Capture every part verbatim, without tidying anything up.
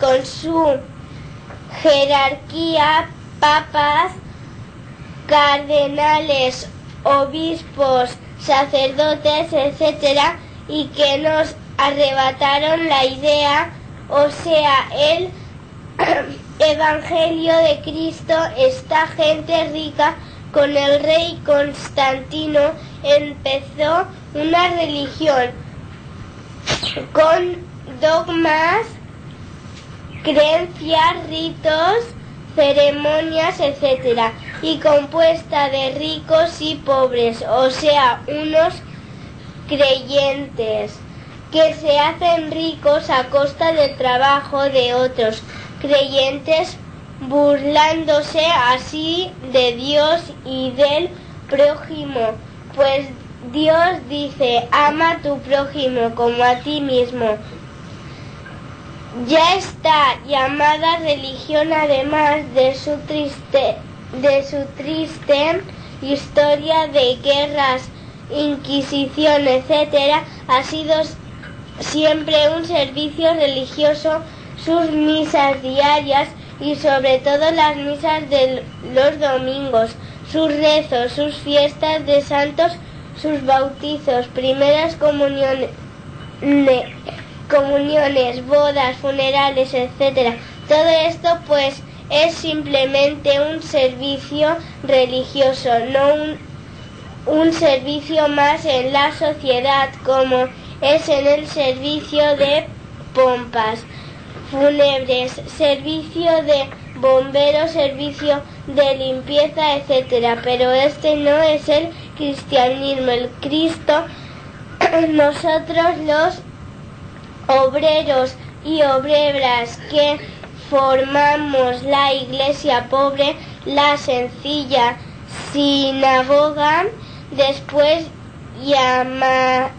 con su jerarquía, papas, cardenales, obispos, sacerdotes, etcétera, y que nos arrebataron la idea, o sea, el Evangelio de Cristo. Esta gente rica con el rey Constantino empezó una religión con dogmas, creencias, ritos, ceremonias, etcétera, y compuesta de ricos y pobres, o sea, unos creyentes que se hacen ricos a costa del trabajo de otros creyentes, burlándose así de Dios y del prójimo, pues Dios dice: ama a tu prójimo como a ti mismo. Ya esta llamada religión, además de su triste, de su triste historia de guerras, inquisición, etcétera, ha sido siempre un servicio religioso, sus misas diarias y sobre todo las misas de los domingos, sus rezos, sus fiestas de santos, sus bautizos, primeras comuniones, comuniones, bodas, funerales, etcétera. Todo esto pues es simplemente un servicio religioso, no un, un servicio más en la sociedad, como es en el servicio de pompas fúnebres, servicio de bomberos, servicio de limpieza, etcétera. Pero este no es el cristianismo. El Cristo, nosotros los obreros y obreras que formamos la iglesia pobre, la sencilla sinagoga, después llamada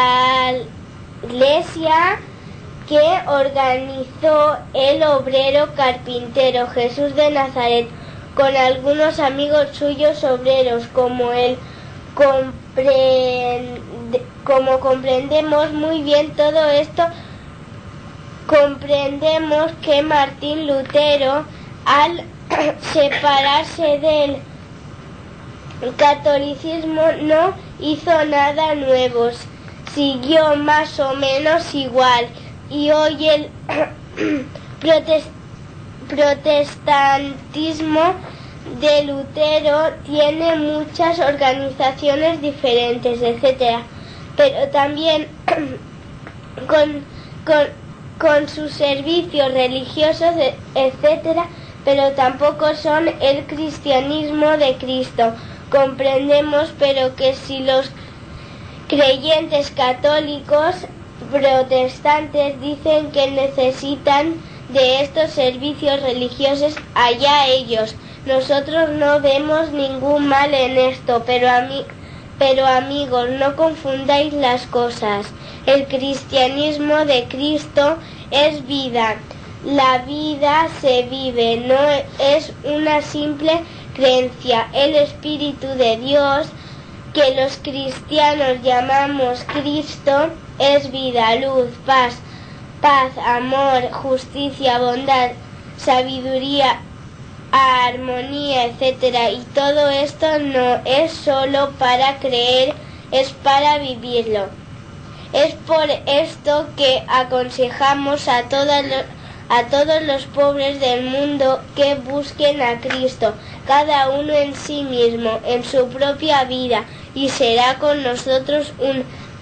iglesia, que organizó el obrero carpintero Jesús de Nazaret con algunos amigos suyos obreros, como él. Comprende, como comprendemos muy bien todo esto, comprendemos que Martín Lutero, al separarse del catolicismo, no hizo nada nuevo, siguió más o menos igual, y hoy el protest, protestantismo de Lutero tiene muchas organizaciones diferentes, etcétera, pero también con, con, con sus servicios religiosos, etcétera, pero tampoco son el cristianismo de Cristo. Comprendemos, pero que si los creyentes católicos protestantes dicen que necesitan de estos servicios religiosos, allá ellos. Nosotros no vemos ningún mal en esto, pero, ami pero amigos, no confundáis las cosas. El cristianismo de Cristo es vida. La vida se vive, no es una simple creencia. El Espíritu de Dios, que los cristianos llamamos Cristo, es vida, luz, paz, paz, amor, justicia, bondad, sabiduría, armonía, etcétera. Y todo esto no es solo para creer, es para vivirlo. Es por esto que aconsejamos a todos los, a todos los pobres del mundo que busquen a Cristo, cada uno en sí mismo, en su propia vida, y será con nosotros un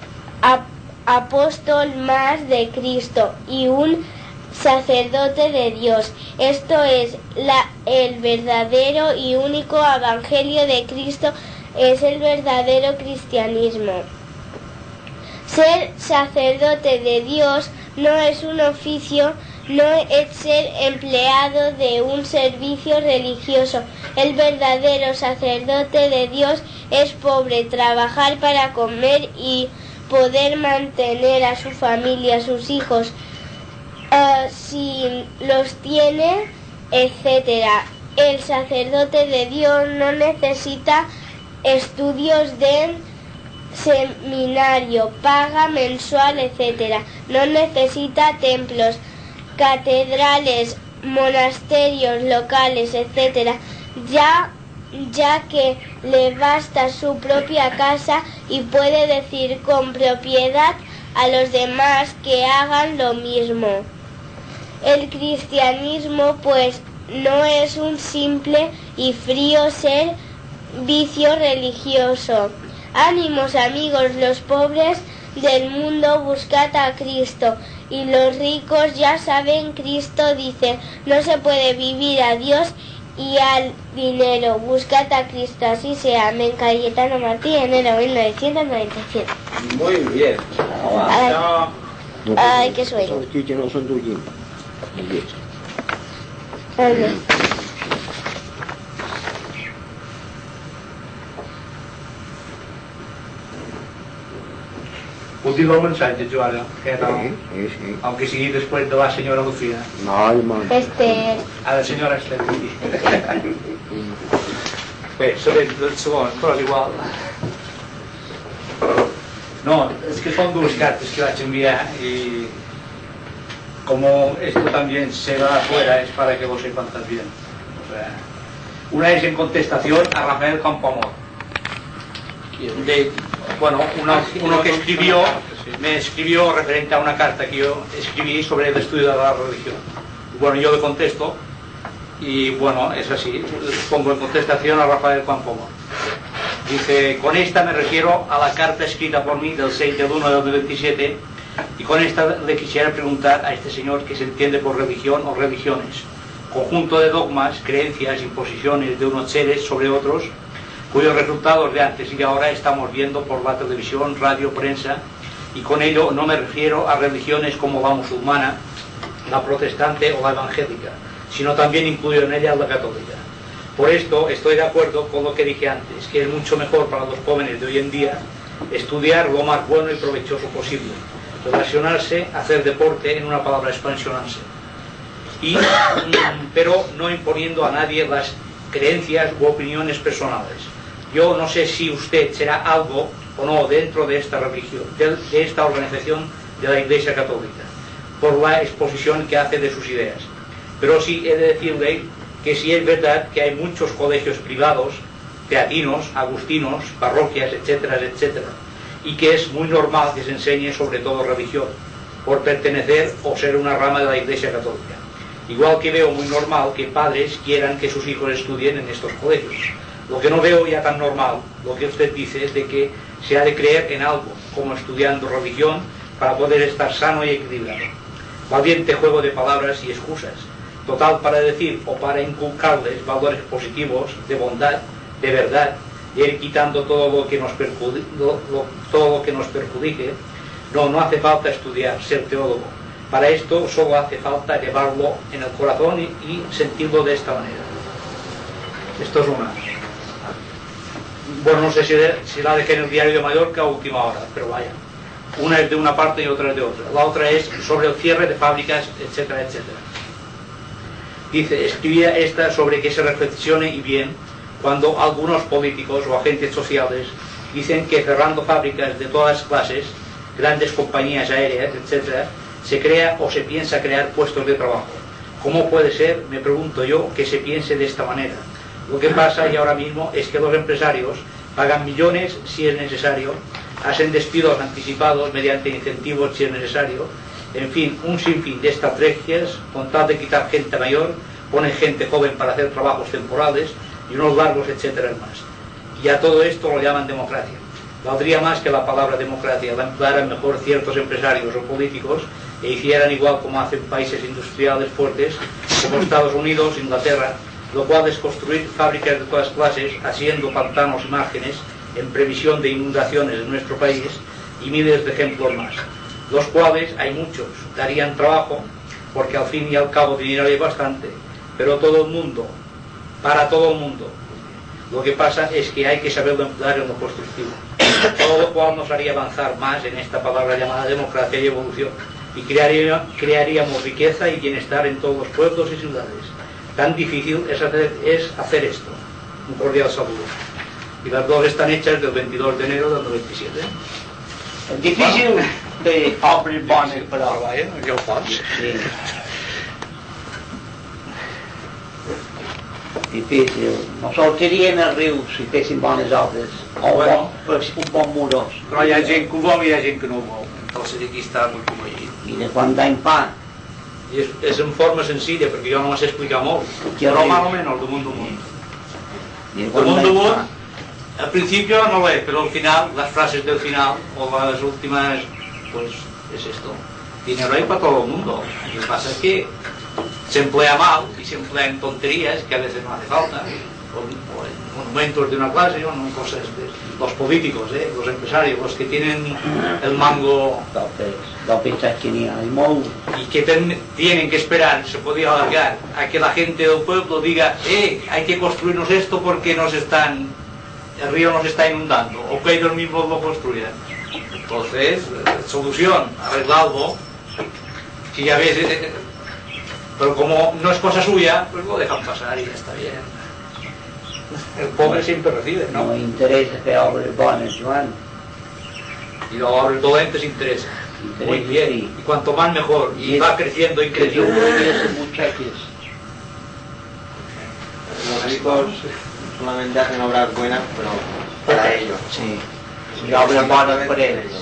apóstol más de Cristo y un sacerdote de Dios. Esto es la, el verdadero y único evangelio de Cristo, es el verdadero cristianismo. Ser sacerdote de Dios no es un oficio, no es ser empleado de un servicio religioso. El verdadero sacerdote de Dios es pobre, trabajar para comer y poder mantener a su familia, a sus hijos, uh, si los tiene, etcétera. El sacerdote de Dios no necesita estudios de seminario, paga mensual, etcétera. No necesita templos, catedrales, monasterios locales, etcétera, ya, ya que le basta su propia casa y puede decir con propiedad a los demás que hagan lo mismo. El cristianismo, pues, no es un simple y frío servicio religioso. Ánimos, amigos, los pobres del mundo, buscad a Cristo, y los ricos ya saben, Cristo dice, no se puede vivir a Dios y al dinero, buscad a Cristo, así sea. Amén. Cayetano Martí, enero mil novecientos noventa y siete. Muy bien. Ay, No, ay, qué sueño. Son chiches, no son tuyos. Muy bien. Ay, Último mensaje, Joana, que era, Sí, sí, sí. aunque sigui después de la señora Lucía, No, hermano. Este, a la senyora Esther. Bé, sabem del segon, però és igual. No, es que son dos cartas que vaig enviar y como esto también se va afuera es para que lo sepan también. O sea, una es en contestación a Rafael Campoamor. De, bueno, uno, uno que escribió, me escribió referente a una carta que yo escribí sobre el estudio de la religión. Bueno, yo le contesto y bueno, es así, pongo en contestación a Rafael Campoamor. Dice, con esta me refiero a la carta escrita por mí del seis del uno del veintisiete, y con esta le quisiera preguntar a este señor qué se entiende por religión o religiones, conjunto de dogmas, creencias, imposiciones de unos seres sobre otros, cuyos resultados de antes y de ahora estamos viendo por la televisión, radio, prensa, y con ello no me refiero a religiones como la musulmana, la protestante o la evangélica, sino también incluyo en ella la católica. Por esto estoy de acuerdo con lo que dije antes, que es mucho mejor para los jóvenes de hoy en día estudiar lo más bueno y provechoso posible, relacionarse, hacer deporte, en una palabra, expansionarse, y, pero no imponiendo a nadie las creencias u opiniones personales. Yo no sé si usted será algo o no dentro de esta religión, de, de esta organización de la Iglesia Católica, por la exposición que hace de sus ideas, pero sí he de decirle que sí es verdad que hay muchos colegios privados, teatinos, agustinos, parroquias, etcétera, etcétera, y que es muy normal que se enseñe sobre todo religión, por pertenecer o ser una rama de la Iglesia Católica. Igual que veo muy normal que padres quieran que sus hijos estudien en estos colegios. Lo que no veo ya tan normal, lo que usted dice, es de que se ha de creer en algo, como estudiando religión, para poder estar sano y equilibrado. Valiente juego de palabras y excusas, total para decir o para inculcarles valores positivos, de bondad, de verdad, y ir quitando todo lo que nos perjudique, lo, lo, todo lo que nos perjudique. No, no hace falta estudiar, ser teólogo. Para esto solo hace falta llevarlo en el corazón y, y sentirlo de esta manera. Esto es una. Bueno, no sé si, de, si la dejé en el Diario de Mallorca a última hora, pero vaya. Una es de una parte y otra es de otra. La otra es sobre el cierre de fábricas, etcétera, etcétera. Dice, escribía esta sobre que se reflexione y bien cuando algunos políticos o agentes sociales dicen que cerrando fábricas de todas clases, grandes compañías aéreas, etcétera, se crea o se piensa crear puestos de trabajo. ¿Cómo puede ser, me pregunto yo, que se piense de esta manera? Lo que pasa y ahora mismo es que los empresarios pagan millones si es necesario, hacen despidos anticipados mediante incentivos si es necesario, en fin, un sinfín de estrategias con tal de quitar gente mayor, ponen gente joven para hacer trabajos temporales y unos largos, etcétera más. Y a todo esto lo llaman democracia. Valdría más que la palabra democracia la emplearan mejor ciertos empresarios o políticos e hicieran igual como hacen países industriales fuertes como Estados Unidos, Inglaterra, lo cual es construir fábricas de todas clases, haciendo pantanos y márgenes en previsión de inundaciones en nuestro país y miles de ejemplos más, los cuales hay muchos, darían trabajo porque al fin y al cabo dinero hay bastante, pero todo el mundo, para todo el mundo. Lo que pasa es que hay que saberlo emplear en lo constructivo, todo lo cual nos haría avanzar más en esta palabra llamada democracia y evolución, y crearía, crearíamos riqueza y bienestar en todos los pueblos y ciudades. Tan difícil es hacer, es hacer esto. Un cordial saludo. Y las dos están hechas del veintidós de enero del noventa y siete. Difícil de obrir bones, però... Però vaja, ja ho pots. Sí. difícil. No sortiria en el riu si fessin bones obres, o Bueno. bon, un bon murós. Però hi ha gent que ho vol i hi ha gent que no ho vol. Entonces aquí està molt conveït. I de quan d'any fa, I és, és en forma senzilla, perquè jo no la sé explicar molt. Què Però dius? más o menos, damunt damunt. i de De quan mundo d'any mundo, fa, al principio no lo es, pero al final, las frases del final o las últimas, pues es esto. Dinero hay para todo el mundo. Lo que pasa es que se emplea mal y se emplea en tonterías que a veces no hace falta. O, o en monumentos de una clase o en cosas de los políticos, ¿eh? Los empresarios, los que tienen el mango Entonces, no pensar que ni hay molt. y que ten- tienen que esperar, se podía alargar, a que la gente del pueblo diga, eh, hay que construirnos esto porque nos están, el río nos está inundando, o que ellos mismos lo construyan. Entonces, eh, solución, arreglarlo, si ya ves, eh, pero como no es cosa suya, pues lo dejan pasar y ya está bien. El pobre siempre recibe, No ¿no? interessa fer obres bones, Joan. Y los obras dolentes interesan. Interesa, Muy bien, sí. y cuanto más mejor, y va creciendo y Que yo creciendo. voy a ser muchachos. Los ricos solamente hacen obras buenas, pero para ellos. Sí. Y obres bones per ells.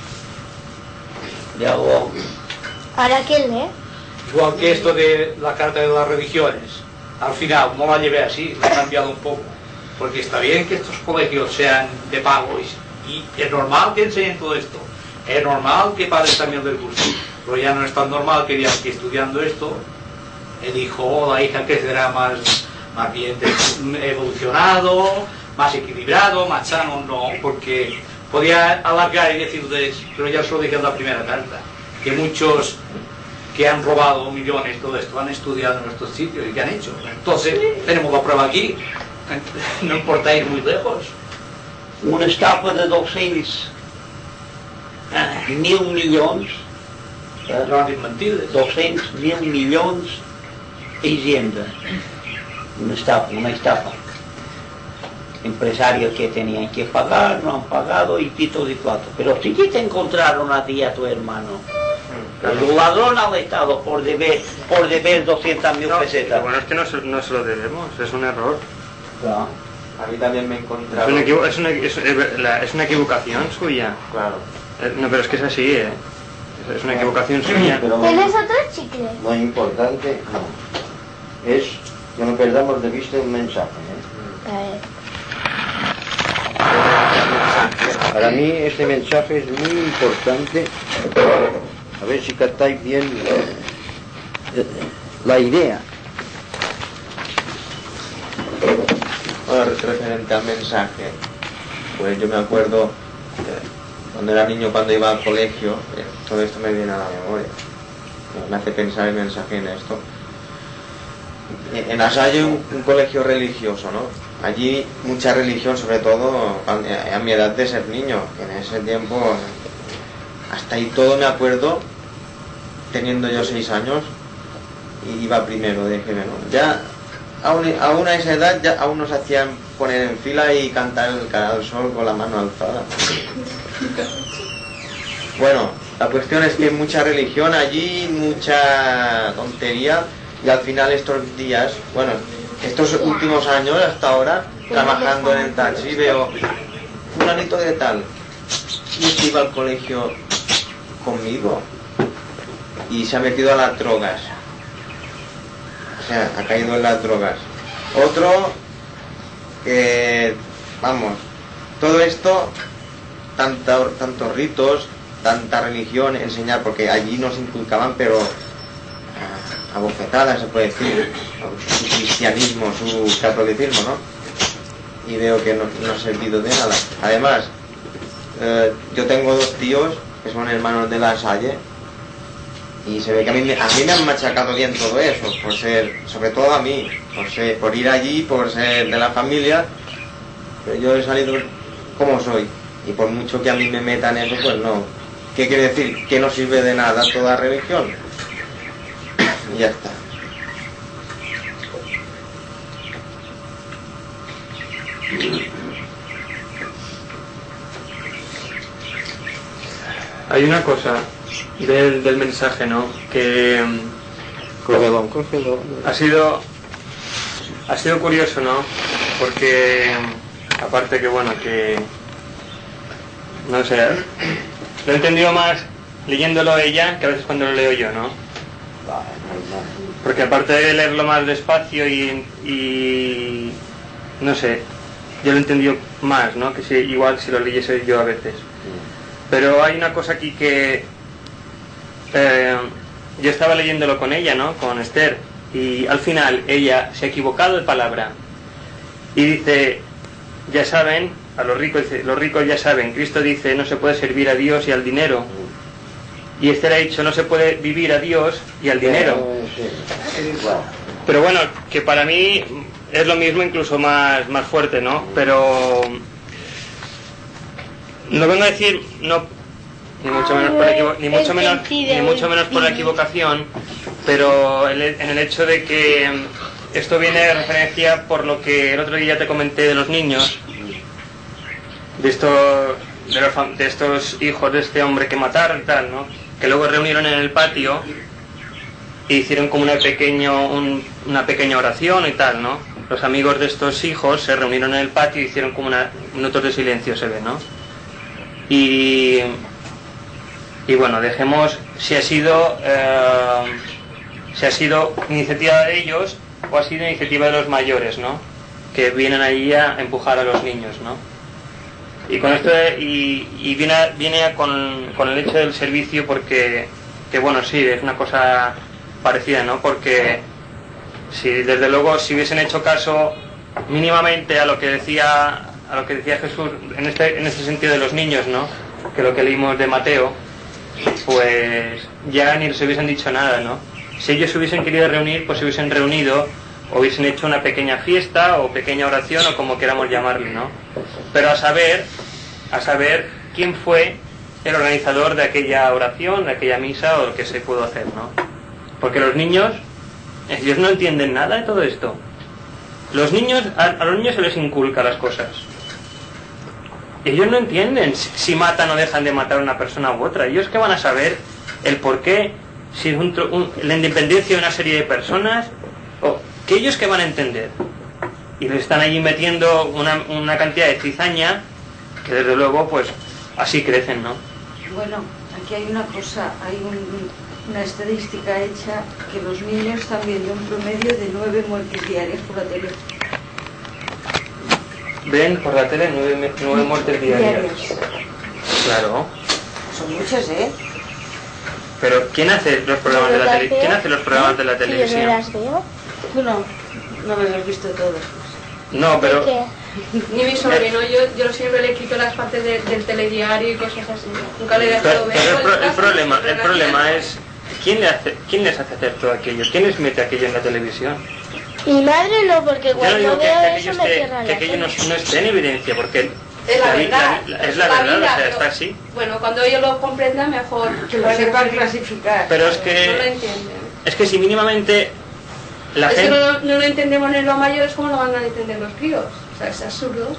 Llavors, ¿Ahora quién lee? Igual que esto de la carta de las religiones, al final no la llevé así, la he cambiado un poco, porque está bien que estos colegios sean de pago y, y es normal que enseñen todo esto, es normal que padres también les guste, pero ya no es tan normal que digan que estudiando esto el hijo o la hija crecerá más, más bien evolucionado, más equilibrado, más sano, no, porque podía alargar y decirles, pero ya se lo dije en la primera carta, que muchos que han robado millones, todo esto, han estudiado en nuestros sitios y que han hecho. Entonces, tenemos la prueba aquí, no importa ir muy lejos. una estafa de dos-cents mil milions, eh, No han dit mentides. dos-cents mil milions a Hisenda. Una estafa, una estafa. Empresarios que tenían que pagar, no han pagado y pitos y platos. Pero sí que te encontraron a ti y a tu hermano. El ladrón al Estado por deber, por deber doscientas mil No, lo pesetas. bueno es que no se, no se lo debemos, es un error. Claro. A mí también me he Es encontrado... una, equivo- es una, es, es la- es una equivocación suya. Claro. Eh, No, pero es que es así, ¿eh? Es- Es una equivocación suya. Pero ¿Tienes otro chicle? lo importante no, es que no perdamos de vista un mensaje. ¿eh? A ver. Para mí este mensaje es muy importante. A ver si captáis bien eh, la idea. Bueno, referente al mensaje, pues yo me acuerdo eh, cuando era niño, cuando iba al colegio, eh, todo esto me viene a la memoria. Me hace pensar el mensaje en esto. En en Asa hay un, un colegio religioso, ¿no? Allí mucha religión, sobre todo cuando- a mi edad de ser niño, que en ese tiempo, hasta ahí todo me acuerdo, teniendo yo seis años, y iba primero de G B, ¿no? Ya aún, aún a esa edad ya aún nos hacían poner en fila y cantar el cara al sol con la mano alzada. Bueno, la cuestión es que hay mucha religión allí, mucha tontería, y al final estos días, bueno, estos últimos años hasta ahora, trabajando en el taxi, veo fulanito de tal, y este iba al colegio conmigo y se ha metido a las drogas. O sea, ha caído en las drogas. Otro que, vamos, todo esto, tanta, tantos ritos, tanta religión, enseñar, porque allí nos inculcaban, pero a, a bofetadas se puede decir, su cristianismo, su catolicismo, ¿no? Y veo que no, no ha servido de nada. Además, eh, yo tengo dos tíos que son hermanos de La Salle, y se ve que a mí, me- a mí me han machacado bien todo eso, por ser, sobre todo a mí, por, ser, por ir allí, por ser de la familia, pero yo he salido como soy, y por mucho que a mí me metan eso, pues no. ¿Qué quiere decir? Que no sirve de nada toda religión. Y ya está. Hay una cosa del, del mensaje, ¿no? Que mm, Cógelo, cógelo. ha sido Ha sido curioso, ¿no? Porque, aparte que, bueno, que... No sé, lo he entendido más leyéndolo ella que a veces cuando lo leo yo, ¿no? Porque aparte de leerlo más despacio y... y no sé, yo lo he entendido más, ¿no? Que si, igual si lo leyese yo a veces. Pero hay una cosa aquí que... Eh, yo estaba leyéndolo con ella, ¿no? Con Esther. Y al final ella se ha equivocado de palabra. Y dice, ya saben, a los ricos, dice, los ricos ya saben, Cristo dice, no se puede servir a Dios y al dinero. Y Esther ha dicho, no se puede vivir a Dios y al dinero. Pero bueno, que para mí es lo mismo, incluso más, más fuerte, ¿no? Pero no vengo a decir, no, ni mucho menos por, equivo ni mucho menos, ni mucho menos por la equivocación, pero el, en el hecho de que esto viene de referencia por lo que el otro día te comenté de los niños, de estos, de, los, de estos hijos de este hombre que mataron y tal, ¿no? Que luego reunieron en el patio e hicieron como una, pequeño, un, una pequeña oración y tal, ¿no? Los amigos de estos hijos se reunieron en el patio y hicieron como una, minutos de silencio, se ve, ¿no? Y, y bueno, dejemos si ha sido eh, si ha sido iniciativa de ellos o ha sido iniciativa de los mayores, ¿no? Que vienen ahí a empujar a los niños, ¿no? Y con esto y, y viene, viene con, con el hecho del servicio porque, que bueno, sí, es una cosa parecida, ¿no? Porque si desde luego si hubiesen hecho caso mínimamente a lo que decía a lo que decía Jesús en este en este sentido de los niños, ¿no? Que lo que leímos de Mateo, pues ya ni les hubiesen dicho nada, ¿no? Si ellos se hubiesen querido reunir, pues se hubiesen reunido, o hubiesen hecho una pequeña fiesta o pequeña oración o como queramos llamarle, ¿no? Pero a saber, a saber quién fue el organizador de aquella oración, de aquella misa o lo que se pudo hacer, ¿no? Porque los niños, ellos no entienden nada de todo esto. Los niños, a, a los niños se les inculca las cosas. Ellos no entienden si, si matan o dejan de matar a una persona u otra. Ellos que van a saber el por qué, si es un, un, la independencia de una serie de personas, o que ellos que van a entender. Y le están allí metiendo una, una cantidad de cizaña que desde luego pues así crecen, ¿no? Bueno, aquí hay una cosa, hay un, una estadística hecha que los niños están viendo un promedio de nueve muertes diarias por la tele. Ven por la tele nueve, nueve muertes diarias. diarias. Claro. Son muchas, ¿eh? Pero ¿quién hace los programas de la tele? ¿Quién hace los programas de la televisión? ¿Yo no las veo? Tú no, no las has visto todas. No, pero... Ni mi sobrino, yo, yo siempre le quito las partes de, del telediario y cosas así. Nunca le he dejado ver. Pero el, pro, el problema, el problema es ¿quién, le hace, ¿quién les hace hacer todo aquello? ¿Quién les mete aquello en la televisión? Mi madre no, porque cuando yo no digo veo que, que eso me esté, cierra que aquello no, no esté en evidencia, porque es la, la verdad, la, la, es la, la verdad, vida, o sea, está así. Bueno, cuando ellos lo comprendan mejor. Que lo sepan clasificar. Pero es que... No lo entienden. Es que si mínimamente la es gente... que no, no lo entendemos en los mayores, ¿cómo lo van a entender los críos? O sea, es absurdo.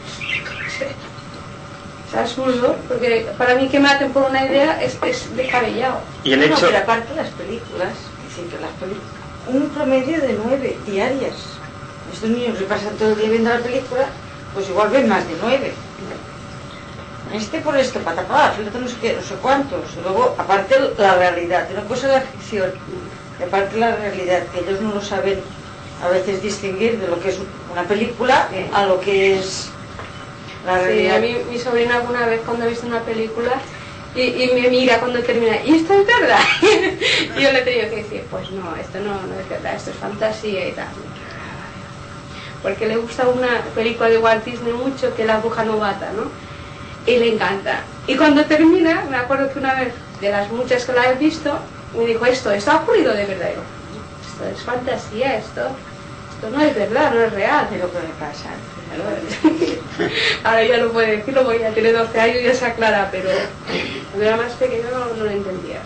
Es absurdo, porque para mí que maten por una idea es, es descabellado. Y el no, hecho... pero aparte las películas, dicen que las películas, un promedio de nueve diarias. Estos niños que pasan todo el día viendo la película, pues igual ven más de nueve. Este por esto, patapá, el otro no sé qué, no sé cuántos. Y luego, aparte la realidad, una cosa es la ficción, y aparte la realidad, que ellos no lo saben a veces distinguir de lo que es una película a lo que es la realidad. Sí, a mí mi sobrina alguna vez cuando ha visto una película y, y me mira cuando termina, ¿y esto es verdad? Y yo le he tenido que decir, pues no, esto no, no es verdad, esto es fantasía y tal. Porque le gusta una película de Walt Disney mucho, que es La bruja novata, ¿no? Y le encanta. Y cuando termina, me acuerdo que una vez, de las muchas que la he visto, me dijo, esto, esto ha ocurrido de verdad. Y yo, esto es fantasía, esto, esto no es verdad, no es real. Es lo que me pasa. Ahora ya lo puede decirlo porque ya tiene doce años y ya se aclara, pero cuando era más pequeño no, no lo entendía.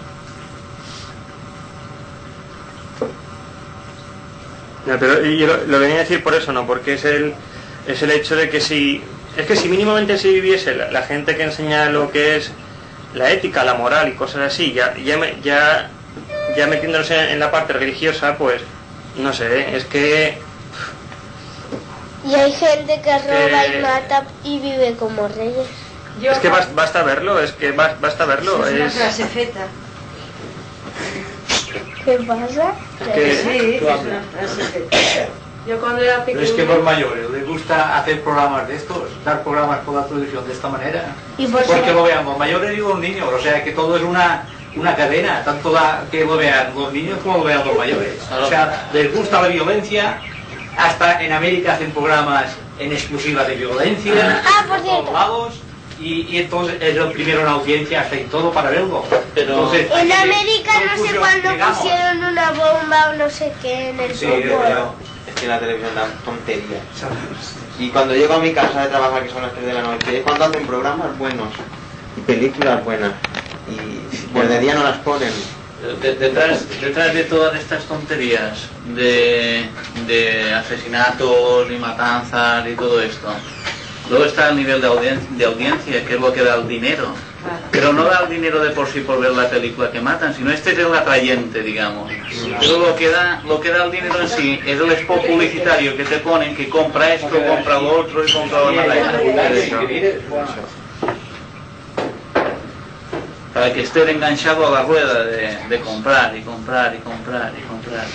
No, pero yo lo, lo venía a decir por eso, no, porque es el es el hecho de que si es que si mínimamente se viviese la, la gente que enseña lo que es la ética, la moral y cosas así, ya ya ya, ya metiéndose en la parte religiosa, pues no sé, es que Y hay gente que roba Eh, y mata y vive como reyes. Yo, Es que bas- basta verlo, es que bas- basta verlo. Es una Es, frase feta. ¿Qué pasa? que- Sí, es tú una habla. frase feta. yo cuando era Pero pequeña... es que por mayores les gusta hacer programas de estos, dar programas por la televisión de esta manera. Y por Porque ser- lo vean los mayores y los niños, o sea que todo es una, una cadena, tanto la, que lo vean los niños como lo vean los mayores. O sea, les gusta la violencia, hasta en América hacen programas en exclusiva de violencia, Ah, por por cierto. todos lados, y, y entonces es el primero en audiencia hasta y todo para verlo. Pero- Entonces, En aquí, América no sé conclusión, cuándo llegamos. pusieron una bomba o no sé qué en el Sí, fútbol. Pero es que la televisión da tonterías. Y cuando llego a mi casa de trabajar, que son las tres de la noche, es cuando hacen programas buenos y películas buenas. Y pues de día no las ponen. De- detrás, detrás de todas estas tonterías de, de asesinatos y matanzas y todo esto, luego está el nivel de, audien- de audiencia, que es lo que da el dinero. Pero no da el dinero de por sí por ver la película que matan, sino este es el atrayente, digamos. Pero lo que da, lo que da el dinero en sí es el spot publicitario que te ponen, que compra esto, compra lo otro y compra lo demás. Para que esté enganchado a la rueda de, de comprar y comprar y comprar y comprar.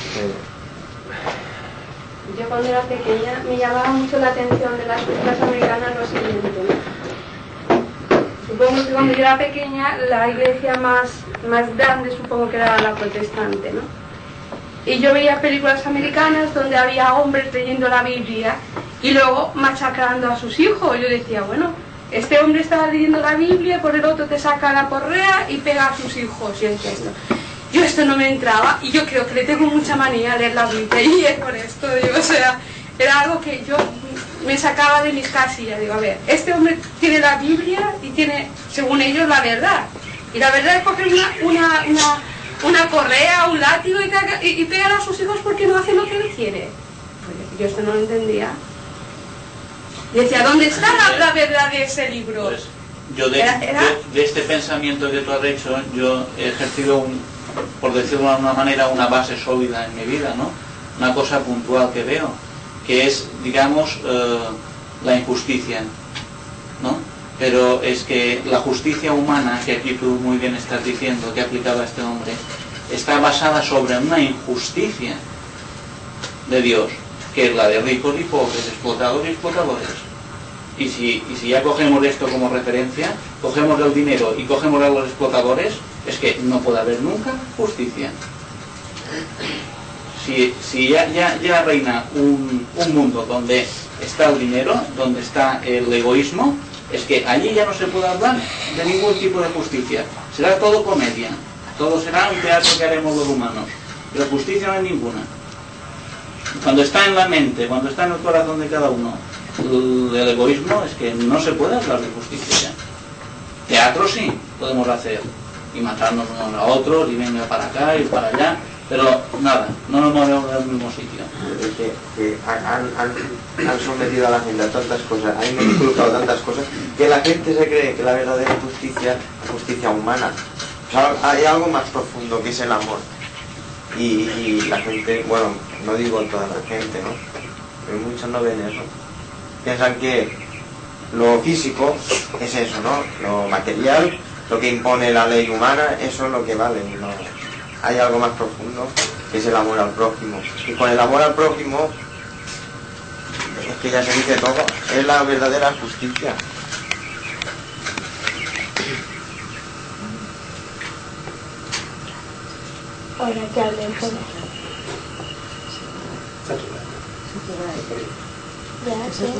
Yo cuando era pequeña me llamaba mucho la atención de las películas americanas lo siguiente, ¿no? Supongo que cuando yo era pequeña la iglesia más, más grande supongo que era la protestante, ¿no? Y yo veía películas americanas donde había hombres leyendo la Biblia y luego machacando a sus hijos. Yo decía, bueno, este hombre estaba leyendo la Biblia, por el otro te saca la correa y pega a sus hijos. Yo decía esto. Yo esto no me entraba y yo creo que le tengo mucha manía a leer la Biblia y es por esto, digo, o sea, era algo que yo me sacaba de mis casillas. Digo, a ver, este hombre tiene la Biblia y tiene, según ellos, la verdad. Y la verdad es coger una, una, una, una correa, un látigo y, y, y pegar a sus hijos porque no hacen lo que él quiere. Pues yo esto no lo entendía. Y decía, ¿dónde está la, la verdad de ese libro? Pues yo de, Era- era- de- de este pensamiento que tú has hecho, yo he ejercido, un, por decirlo de alguna manera, una base sólida en mi vida, ¿no? Una cosa puntual que veo, que es, digamos, eh, la injusticia, ¿no? Pero es que la justicia humana, que aquí tú muy bien estás diciendo, que ha aplicado a este hombre, está basada sobre una injusticia de Dios, que es la de ricos y pobres, explotados y explotadores. Y si, y si ya cogemos esto como referencia, cogemos el dinero y cogemos a los explotadores, es que no puede haber nunca justicia. Si, si ya, ya, ya reina un, un mundo donde está el dinero, donde está el egoísmo, es que allí ya no se puede hablar de ningún tipo de justicia. Será todo comedia, todo será un teatro que haremos los humanos, pero justicia no hay ninguna. Cuando está en la mente, cuando está en el corazón de cada uno el, el egoísmo, es que no se puede hablar de justicia ya. Teatro sí, podemos hacer, y matarnos unos a otros, y venga para acá y para allá, pero nada, no nos movemos al mismo sitio. Es que, que han, han, han sometido a la gente a tantas cosas, han inculcado tantas cosas, que la gente se cree que la verdadera justicia es justicia humana. O sea, hay algo más profundo que es el amor. Y, y la gente, bueno, no digo toda la gente, ¿no? Pero muchos no ven eso. Piensan que lo físico es eso, ¿no? Lo material, lo que impone la ley humana, eso es lo que vale. No. Hay algo más profundo, que es el amor al prójimo. Y con el amor al prójimo, es que ya se dice todo, es la verdadera justicia. Ahora que hablen por Ya, sí.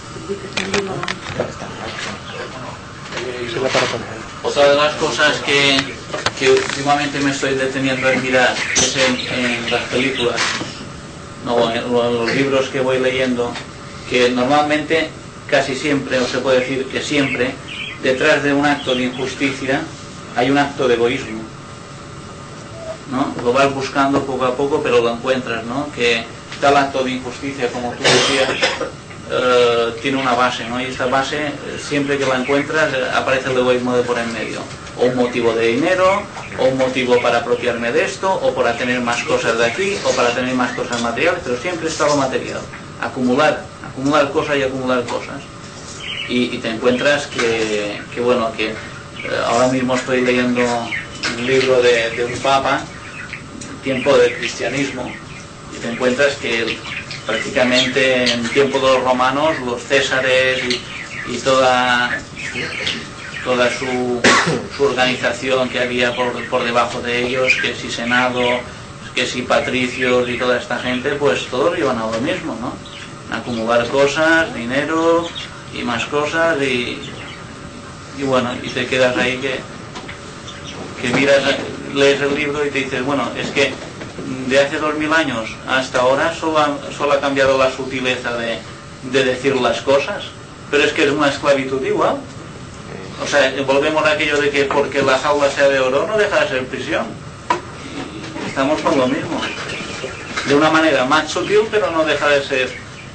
Otra de las cosas que, que últimamente me estoy deteniendo en mirar es en, en las películas, no, en los libros que voy leyendo, que normalmente, casi siempre, o se puede decir que siempre, detrás de un acto de injusticia hay un acto de egoísmo, ¿no? Lo vas buscando poco a poco, pero lo encuentras, ¿no? Que tal acto de injusticia, como tú decías, eh, tiene una base, ¿no? Y esta base, eh, siempre que la encuentras, eh, aparece el egoísmo de por en medio. O un motivo de dinero, o un motivo para apropiarme de esto, o para tener más cosas de aquí, o para tener más cosas materiales, pero siempre está lo material. Acumular, acumular cosas y acumular cosas. Y, y te encuentras que, que bueno, que eh, ahora mismo estoy leyendo un libro de, de un papa, Tiempo del cristianismo, y te encuentras que prácticamente en tiempo de los romanos, los césares y, y toda, toda su, su organización que había por, por debajo de ellos, que si senado, que si patricios y toda esta gente, pues todos iban a lo mismo, ¿no? Acumular cosas, dinero y más cosas, y, y bueno, y te quedas ahí que, que miras, lees el libro y te dices, bueno, es que de hace dos mil años hasta ahora solo ha, solo ha cambiado la sutileza de, de decir las cosas, pero es que es una esclavitud igual. O sea, volvemos a aquello de que porque la jaula sea de oro no deja de ser prisión. Estamos con lo mismo, de una manera más sutil, pero no deja de ser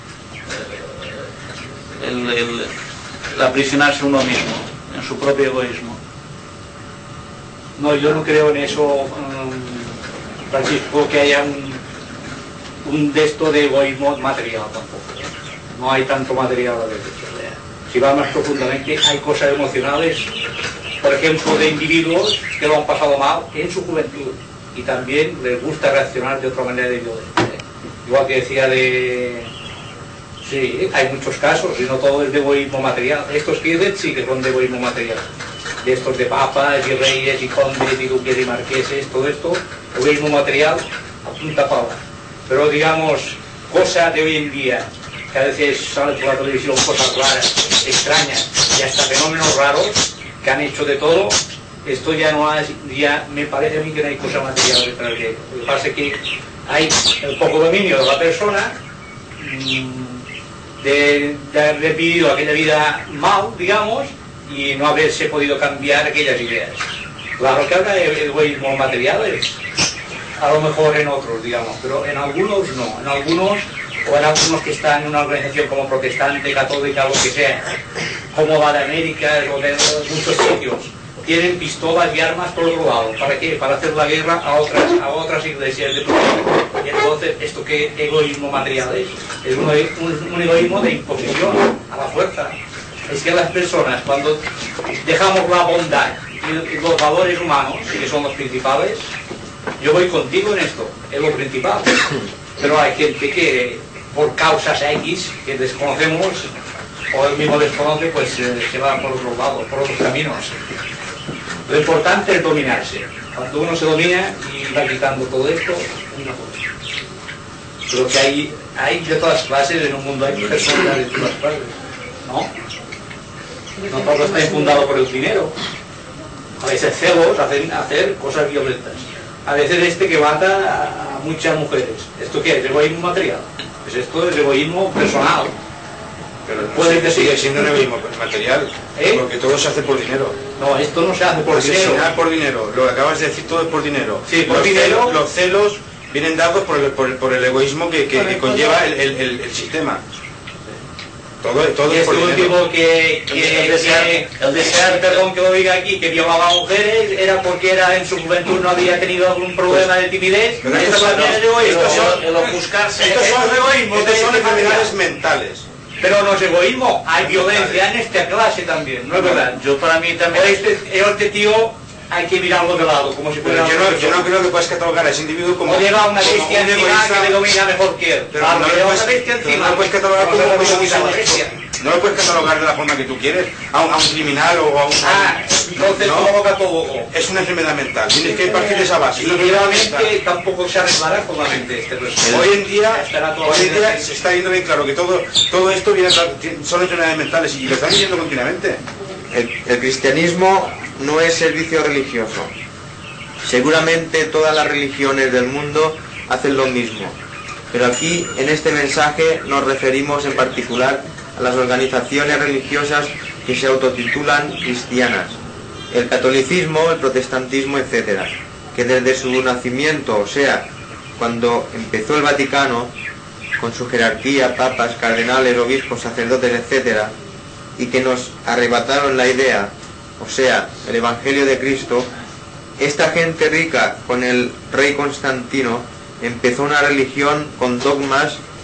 el, el, el aprisionarse uno mismo en su propio egoísmo. No, yo no creo en eso, Francisco, que haya un, un de esto de egoísmo material tampoco. No hay tanto material a veces. Si va más profundamente, hay cosas emocionales, por ejemplo, de individuos que lo han pasado mal en su juventud y también les gusta reaccionar de otra manera de violencia. Igual que decía de... Sí, hay muchos casos y no todo es de egoísmo material. Estos que dicen sí que son de egoísmo material. De estos de papas y reyes y condes y duques y marqueses, todo esto, egoísmo material a punta pala. Pero digamos, cosas de hoy en día, que a veces salen por la televisión cosas raras, extrañas y hasta fenómenos raros que han hecho de todo, esto ya no hay, ya me parece a mí que no hay cosa material detrás de ello. Lo que pasa es que hay el poco dominio de la persona de, de haber vivido aquella vida mal, digamos, y no haberse podido cambiar aquellas ideas. Claro que ahora el egoísmo material es a lo mejor en otros, digamos, pero en algunos no, en algunos o en algunos que están en una organización como protestante, católica, lo que sea, como va de América o de muchos sitios, tienen pistolas y armas por otro lado. ¿Para qué? Para hacer la guerra a otras, a otras iglesias de protestante. Y entonces, ¿esto qué egoísmo material es? Es un, un, un egoísmo de imposición a la fuerza. Es que las personas, cuando dejamos la bondad y los valores humanos, que son los principales, yo voy contigo en esto, es lo principal. Pero hay gente que, por causas X, que desconocemos, o él mismo desconoce, pues eh, se va por otros lados, por otros caminos. Lo importante es dominarse. Cuando uno se domina y va quitando todo esto, una cosa. Pero que hay, hay de todas clases en un mundo, hay personas de todas clases, ¿no? No todo está infundado por el dinero. A veces celos hacen hacer cosas violentas. A veces este que mata a muchas mujeres. ¿Esto qué es? ¿Egoísmo material? Pues esto es egoísmo personal. Pero no puede que sigue siendo un egoísmo material, ¿eh? Porque todo se hace por dinero. No, esto no se hace por dinero. Asesinar por dinero. Lo que acabas de decir, todo es por dinero. Sí, por los dinero. Celos, los celos vienen dados por el, por el, por el egoísmo que, que, que conlleva el, el, el, el sistema. Todo, todo y es por este dinero. último que, que, el desear, que, el desear, perdón que lo diga aquí, que violaba a mujeres, era porque era en su juventud no había tenido algún problema de timidez. Pero esto estos también no, es egoísmo. estos son- el ofuscarse. Estos son, Esto es egoísmo, estos son de- de enfermedades manera. mentales. Pero no es egoísmo, hay violencia en esta clase también, ¿no es verdad? Yo para mí O también... este, este tío hay que mirarlo de lado, como si Pero fuera yo una no, yo persona. no creo que puedas catalogar a ese individuo como, O llega una como bestia un encima egoísta, que le domina mejor que él. pero Claro, no, llega le una puedes, bestia pero encima. no le puedes catalogar No como, se como puede un domina la santo. bestia. No lo puedes catalogar de la forma que tú quieres a un, a un criminal o a un... Ah, entonces no, ¿cómo va todo? es una enfermedad mental, tienes que partir de esa base. Y es una enfermedad mental. realmente tampoco se arreglará con la mente este proceso. Hoy en día, Estará toda hoy en la vida día se está viendo bien claro que todo, todo esto viene, son enfermedades mentales y lo están viendo continuamente. El, el cristianismo no es servicio religioso. Seguramente todas las religiones del mundo hacen lo mismo, pero aquí en este mensaje nos referimos en particular a las organizaciones religiosas que se autotitulan cristianas, el catolicismo, el protestantismo, etcétera, que desde su nacimiento, o sea, cuando empezó el Vaticano, con su jerarquía, papas, cardenales, obispos, sacerdotes, etcétera, y que nos arrebataron la idea, o sea, el Evangelio de Cristo, esta gente rica con el rey Constantino empezó una religión con dogmas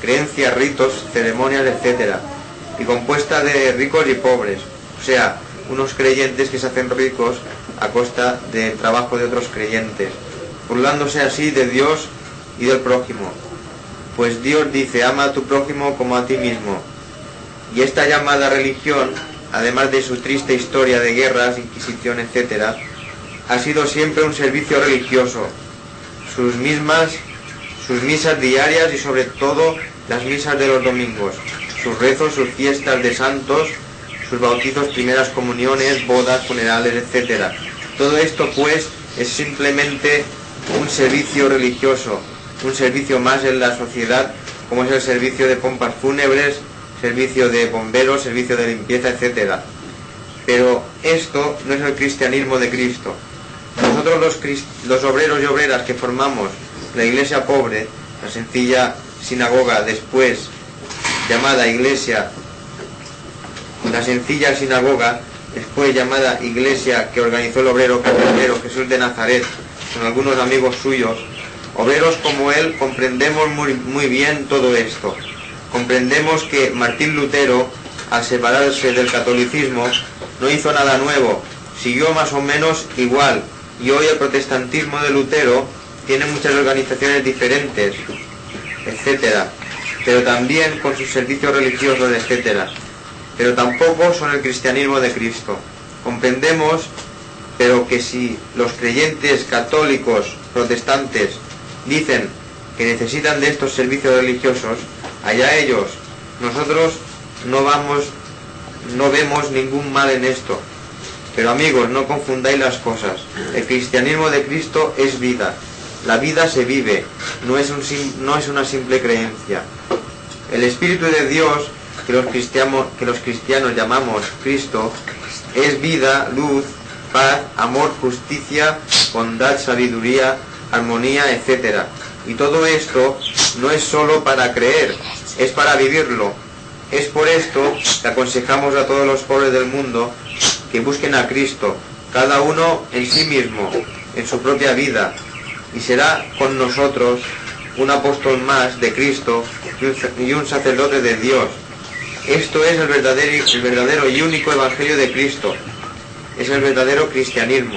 creencias, ritos, ceremonias, etcétera, y compuesta de ricos y pobres, o sea, unos creyentes que se hacen ricos a costa del trabajo de otros creyentes, burlándose así de Dios y del prójimo. Pues Dios dice, ama a tu prójimo como a ti mismo. Y esta llamada religión, además de su triste historia de guerras, inquisición, etcétera, ha sido siempre un servicio religioso. Sus mismas, sus misas diarias y sobre todo las misas de los domingos, sus rezos, sus fiestas de santos, sus bautizos, primeras comuniones, bodas, funerales, etcétera. Todo esto pues es simplemente un servicio religioso, un servicio más en la sociedad, como es el servicio de pompas fúnebres, servicio de bomberos, servicio de limpieza, etcétera. Pero esto no es el cristianismo de Cristo. Nosotros los, los obreros y obreras que formamos la iglesia pobre, la sencilla sinagoga después llamada iglesia, la sencilla sinagoga después llamada iglesia que organizó el obrero carpintero Jesús de Nazaret con algunos amigos suyos, obreros como él comprendemos muy, muy bien todo esto. Comprendemos que Martín Lutero, al separarse del catolicismo, no hizo nada nuevo, siguió más o menos igual, y hoy el protestantismo de Lutero tiene muchas organizaciones diferentes, etcétera, pero también con sus servicios religiosos, etcétera, pero tampoco son el cristianismo de Cristo. Comprendemos, pero que si los creyentes católicos protestantes dicen que necesitan de estos servicios religiosos, allá ellos, nosotros no vamos, no vemos ningún mal en esto. Pero amigos, no confundáis las cosas. El cristianismo de Cristo es vida. La vida se vive, no es, un, no es una simple creencia. El Espíritu de Dios, que los, cristianos, que los cristianos llamamos Cristo, es vida, luz, paz, amor, justicia, bondad, sabiduría, armonía, etcétera. Y todo esto no es solo para creer, es para vivirlo. Es por esto que aconsejamos a todos los pobres del mundo que busquen a Cristo, cada uno en sí mismo, en su propia vida, y será con nosotros un apóstol más de Cristo y un sacerdote de Dios. Esto es el verdadero, el verdadero y único evangelio de Cristo, es el verdadero cristianismo.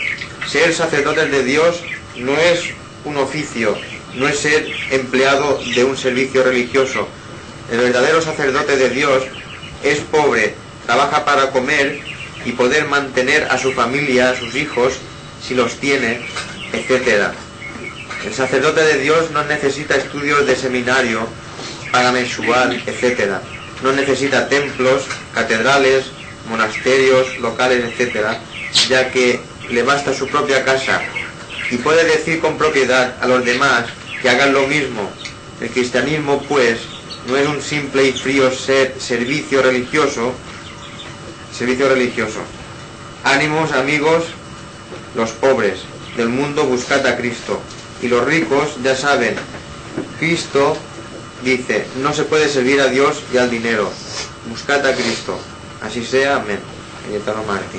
Ser sacerdotes de Dios no es un oficio, no es ser empleado de un servicio religioso. El verdadero sacerdote de Dios es pobre, trabaja para comer y poder mantener a su familia, a sus hijos, si los tiene, etcétera. El sacerdote de Dios no necesita estudios de seminario para mensual, etcétera. No necesita templos, catedrales, monasterios, locales, etcétera, ya que le basta su propia casa y puede decir con propiedad a los demás que hagan lo mismo. El cristianismo, pues, no es un simple y frío ser, servicio religioso, servicio religioso. Ánimos, amigos, los pobres del mundo, buscad a Cristo. Y los ricos, ya saben, Cristo dice, no se puede servir a Dios y al dinero. Buscad a Cristo. Así sea, amén. Cayetano Martín.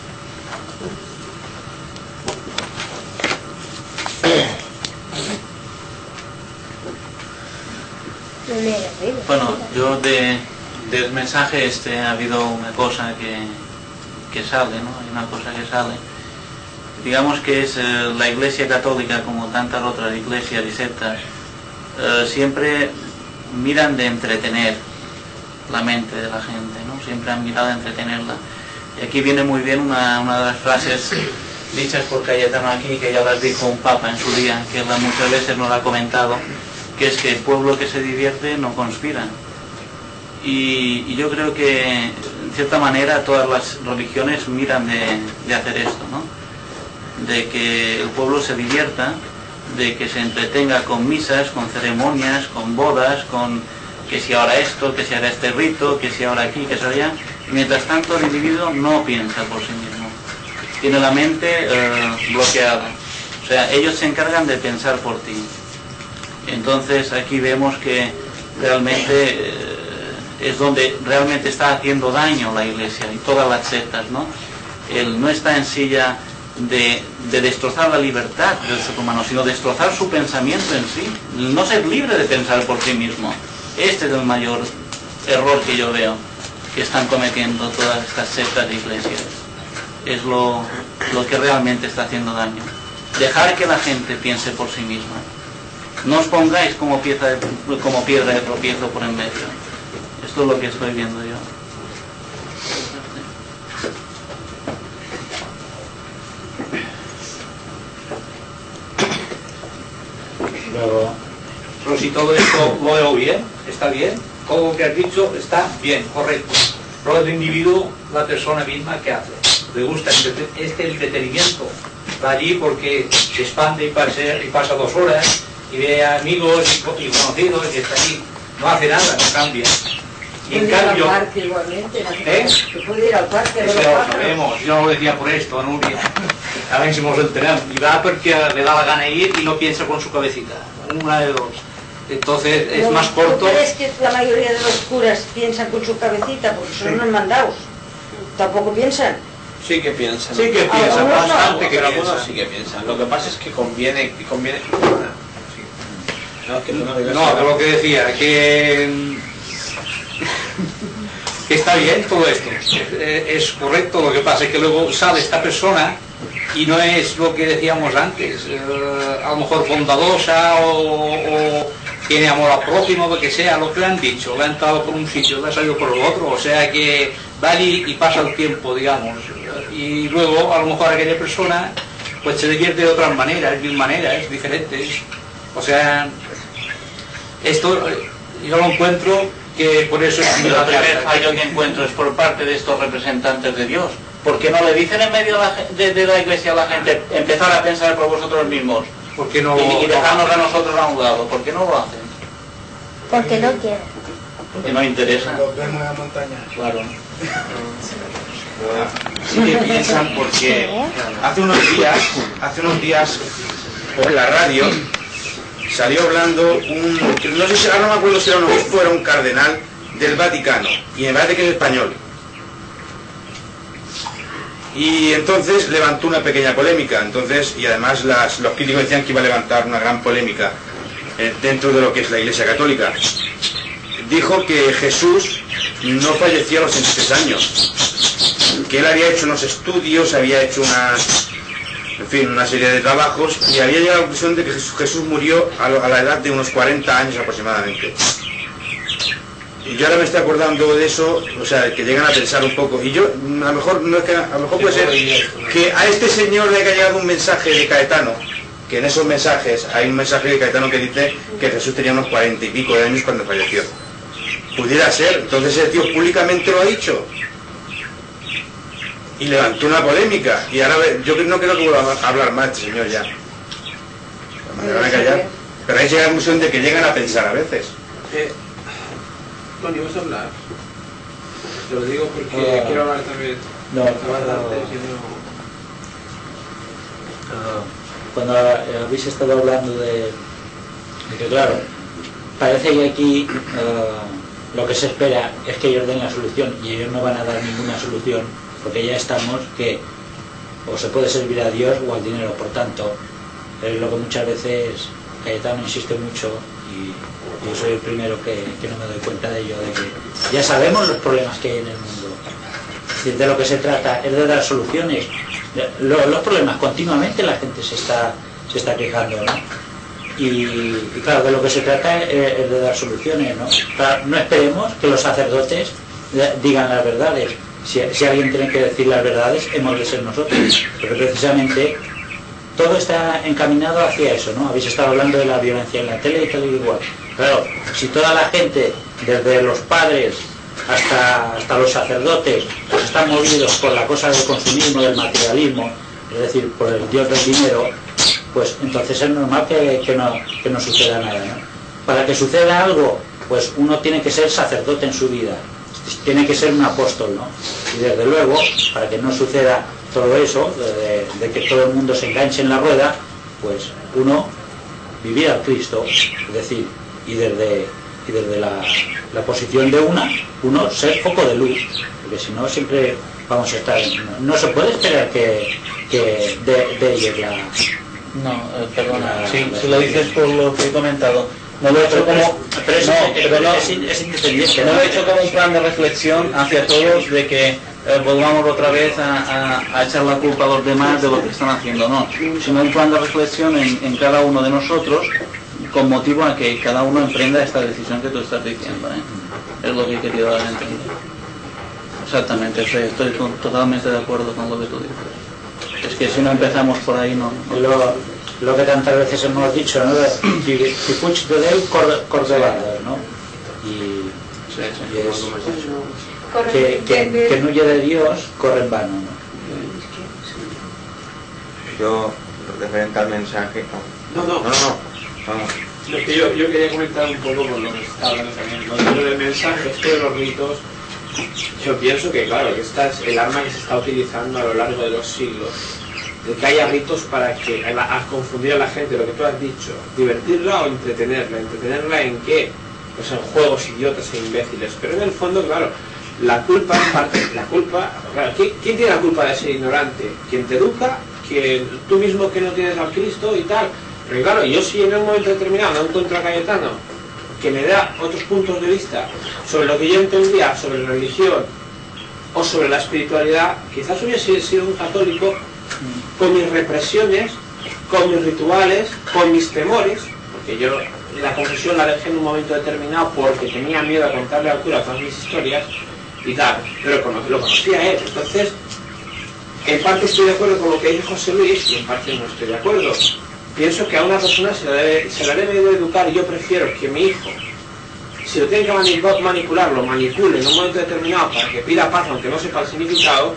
Bueno, yo de, del mensaje este ha habido una cosa que, que sale, ¿no? Hay una cosa que sale. Digamos que es eh, la Iglesia Católica, como tantas otras iglesias y sectas, eh, siempre miran de entretener la mente de la gente, ¿no? Siempre han mirado de entretenerla. Y aquí viene muy bien una, una de las frases dichas por Cayetano aquí, que ya las dijo un papa en su día, que él muchas veces nos ha comentado, que es que el pueblo que se divierte no conspira. Y, y yo creo que, en cierta manera, todas las religiones miran de, de hacer esto, ¿no? De que el pueblo se divierta, de que se entretenga con misas, con ceremonias, con bodas, con que si ahora esto, que si ahora este rito, que si ahora aquí, que si allá. Y mientras tanto el individuo no piensa por sí mismo. Tiene la mente eh, bloqueada. O sea, ellos se encargan de pensar por ti. Entonces aquí vemos que realmente eh, es donde realmente está haciendo daño la Iglesia y todas las sectas, ¿no? Él no está en silla de, de destrozar la libertad del ser humano, sino destrozar su pensamiento en sí, no ser libre de pensar por sí mismo. Este es el mayor error que yo veo que están cometiendo todas estas sectas de iglesias. Es lo, lo que realmente está haciendo daño. Dejar que la gente piense por sí misma. No os pongáis como, pieza de, como piedra de tropiezo por en medio. Esto es lo que estoy viendo yo. Luego, pero si todo esto lo veo bien, está bien, todo lo que has dicho está bien, correcto. Pero el individuo, la persona misma, ¿qué hace? Le gusta este entretenimiento. Va allí porque se expande y pasa, y pasa dos horas y ve a amigos y, y conocidos y está allí. No hace nada, no cambia. Y en cambio... al parque igualmente, ¿Eh? Se puede ir al parque. Eso ya lo sabemos, yo no lo decía por esto, Nuria. A ver si nos enteramos. Y va porque le da la gana ir y no piensa con su cabecita. Una de dos. Entonces es no, más corto. ¿Tú crees que la mayoría de los curas piensan con su cabecita? Porque son sí. unos mandados. ¿Tampoco piensan? Sí que piensan. Sí que piensan, ah, bastante no, que pero piensan. algunos sí que piensan. Lo que pasa es que conviene... Que conviene... No, que tú no digas no, de lo que decía, que... que está bien todo esto, es, es correcto, lo que pasa es que luego sale esta persona y no es lo que decíamos antes, eh, a lo mejor bondadosa o, o tiene amor al prójimo, lo que sea, lo que le han dicho, le han entrado por un sitio, le ha salido por el otro, o sea que va allí y pasa el tiempo, digamos, y luego a lo mejor aquella persona pues se divierte de otras maneras, mil maneras diferentes, o sea, esto yo lo encuentro que por eso es el primer fallo que encuentro es por parte de estos representantes de Dios. ¿Por qué no le dicen en medio de la, de, de la iglesia a la gente empezar a pensar por vosotros mismos? ¿Por qué no, y, y dejarnos a nosotros a un lado? ¿Por qué no lo hacen? Porque no quieren. Porque no interesa. Los vemos en la montaña. Claro. Sí que piensan porque hace unos días, hace unos días por la radio salió hablando un, no sé si, ahora no me acuerdo si era un obispo o era un cardenal del Vaticano, y me parece que es español. Y entonces levantó una pequeña polémica, entonces, y además las, los críticos decían que iba a levantar una gran polémica eh, dentro de lo que es la Iglesia Católica. Dijo que Jesús no falleció a los treinta y tres años, que él había hecho unos estudios, había hecho unas... en fin, una serie de trabajos, y había llegado a la conclusión de que Jesús murió a la edad de unos cuarenta años aproximadamente. Y yo ahora me estoy acordando de eso, o sea, que llegan a pensar un poco, y yo, a lo mejor, no es que, a lo mejor puede ser que a este señor le haya llegado un mensaje de Caetano, que en esos mensajes hay un mensaje de Caetano que dice que Jesús tenía unos cuarenta y pico de años cuando falleció. Pudiera ser, entonces ese tío públicamente lo ha dicho. Y levantó una polémica, y ahora yo no creo que vuelva a hablar más este señor ya. Me van a callar. Pero ahí llega la conclusión de que llegan a pensar a veces. Eh, Tony, ¿vas a hablar? Te lo digo porque uh, quiero hablar también. No, no, cuando habéis estado hablando de, de que, claro, parece que aquí uh, lo que se espera es que ellos den la solución, y ellos no van a dar ninguna solución, porque ya estamos que o se puede servir a Dios o al dinero. Por tanto, es lo que muchas veces Cayetano insiste mucho, y yo soy el primero que, que no me doy cuenta de ello, de que ya sabemos los problemas que hay en el mundo. Es decir, de lo que se trata es de dar soluciones. Los, los problemas, continuamente la gente se está, se está quejando, ¿no? Y, y claro, de lo que se trata es, es de dar soluciones, ¿no? Claro, no esperemos que los sacerdotes digan las verdades. Si, si alguien tiene que decir las verdades, hemos de ser nosotros, porque precisamente todo está encaminado hacia eso, ¿no? Habéis estado hablando de la violencia en la tele y tal y igual. Claro, si toda la gente, desde los padres hasta, hasta los sacerdotes, pues están movidos por la cosa del consumismo, del materialismo, es decir, por el dios del dinero, pues entonces es normal que, que, no, que no suceda nada, ¿no? Para que suceda algo, pues uno tiene que ser sacerdote en su vida, tiene que ser un apóstol, ¿no? Y desde luego, para que no suceda todo eso, de, de que todo el mundo se enganche en la rueda, pues uno vivir al Cristo, es decir, y desde, y desde la, la posición de una, uno ser foco de luz, porque si no siempre vamos a estar, no, no se puede esperar que, que de, de ellos la... No, eh, perdona, la, si, la, si lo dices por lo que he comentado, No lo he hecho como, pero es, no, es, pero no, es, es independiente. no lo he hecho como un plan de reflexión hacia todos de que eh, volvamos otra vez a, a, a echar la culpa a los demás de lo que están haciendo, no, sino un plan de reflexión en, en cada uno de nosotros con motivo a que cada uno emprenda esta decisión que tú estás diciendo, ¿eh? Es lo que he querido dar a entender. Exactamente, estoy, estoy totalmente de acuerdo con lo que tú dices. Es que si no empezamos por ahí no... no. Lo, lo que tantas veces hemos dicho, ¿no? Si, si fuig de Déu, cor, cor de banda, ¿no? Y, sí, sí, y es, que, que, que no huye de Dios, corre en vano, ¿no? Yo, referente al mensaje... No, no, no, no, no. Vamos. Lo que yo, yo quería comentar un poco con lo que está hablando también, lo del mensaje, esto de los ritos. Yo pienso que, claro, que esta es el arma que se está utilizando a lo largo de los siglos. De que haya ritos para que a, a confundir a la gente, lo que tú has dicho, divertirla o entretenerla. ¿Entretenerla en qué? Pues en juegos idiotas e imbéciles. Pero en el fondo, claro, la culpa es parte, la culpa, claro, ¿quién, ¿quién tiene la culpa de ser ignorante? ¿Quién te educa? ¿Quién, tú mismo que no tienes al Cristo y tal? Pero claro, yo si en un momento determinado no encuentro a Cayetano que me da otros puntos de vista sobre lo que yo entendía sobre la religión o sobre la espiritualidad, quizás hubiese sido un católico con mis represiones, con mis rituales, con mis temores, porque yo la confesión la dejé en un momento determinado porque tenía miedo a contarle al cura todas mis historias y tal, pero lo conocía a él. Entonces, en parte estoy de acuerdo con lo que dice José Luis y en parte no estoy de acuerdo. Pienso que a una persona se la debe, se la debe de educar, y yo prefiero que mi hijo, si lo tiene que manipular, lo manipule en un momento determinado para que pida paz aunque no sepa el significado,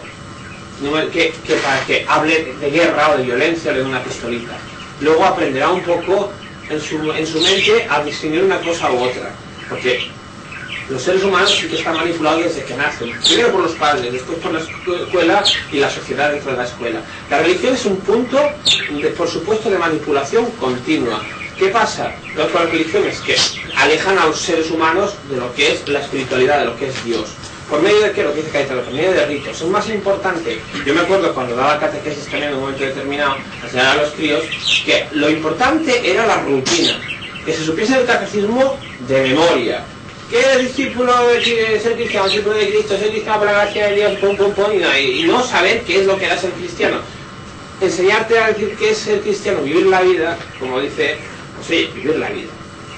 que, que para que hable de guerra o de violencia o de una pistolita. Luego aprenderá un poco en su, en su mente a distinguir una cosa u otra, porque los seres humanos sí que están manipulados desde que nacen, primero por los padres, después por la escuela y la sociedad dentro de la escuela. La religión es un punto, de, por supuesto, de manipulación continua. ¿Qué pasa? Las religiones que alejan a los seres humanos de lo que es la espiritualidad, de lo que es Dios. ¿Por medio de qué? Lo que dice Cayetano, por medio de ritos. Es más importante. Yo me acuerdo cuando daba catequesis también en un momento determinado, enseñar a los críos, que lo importante era la rutina, que se supiese el catecismo de memoria. ¿Qué es discípulo de ser cristiano? Discípulo de Cristo, ser cristiano por la gracia de Dios, pum, pum, pum, y no, y no saber qué es lo que era ser cristiano. Enseñarte a decir qué es ser cristiano, vivir la vida, como dice, pues sí, vivir la vida.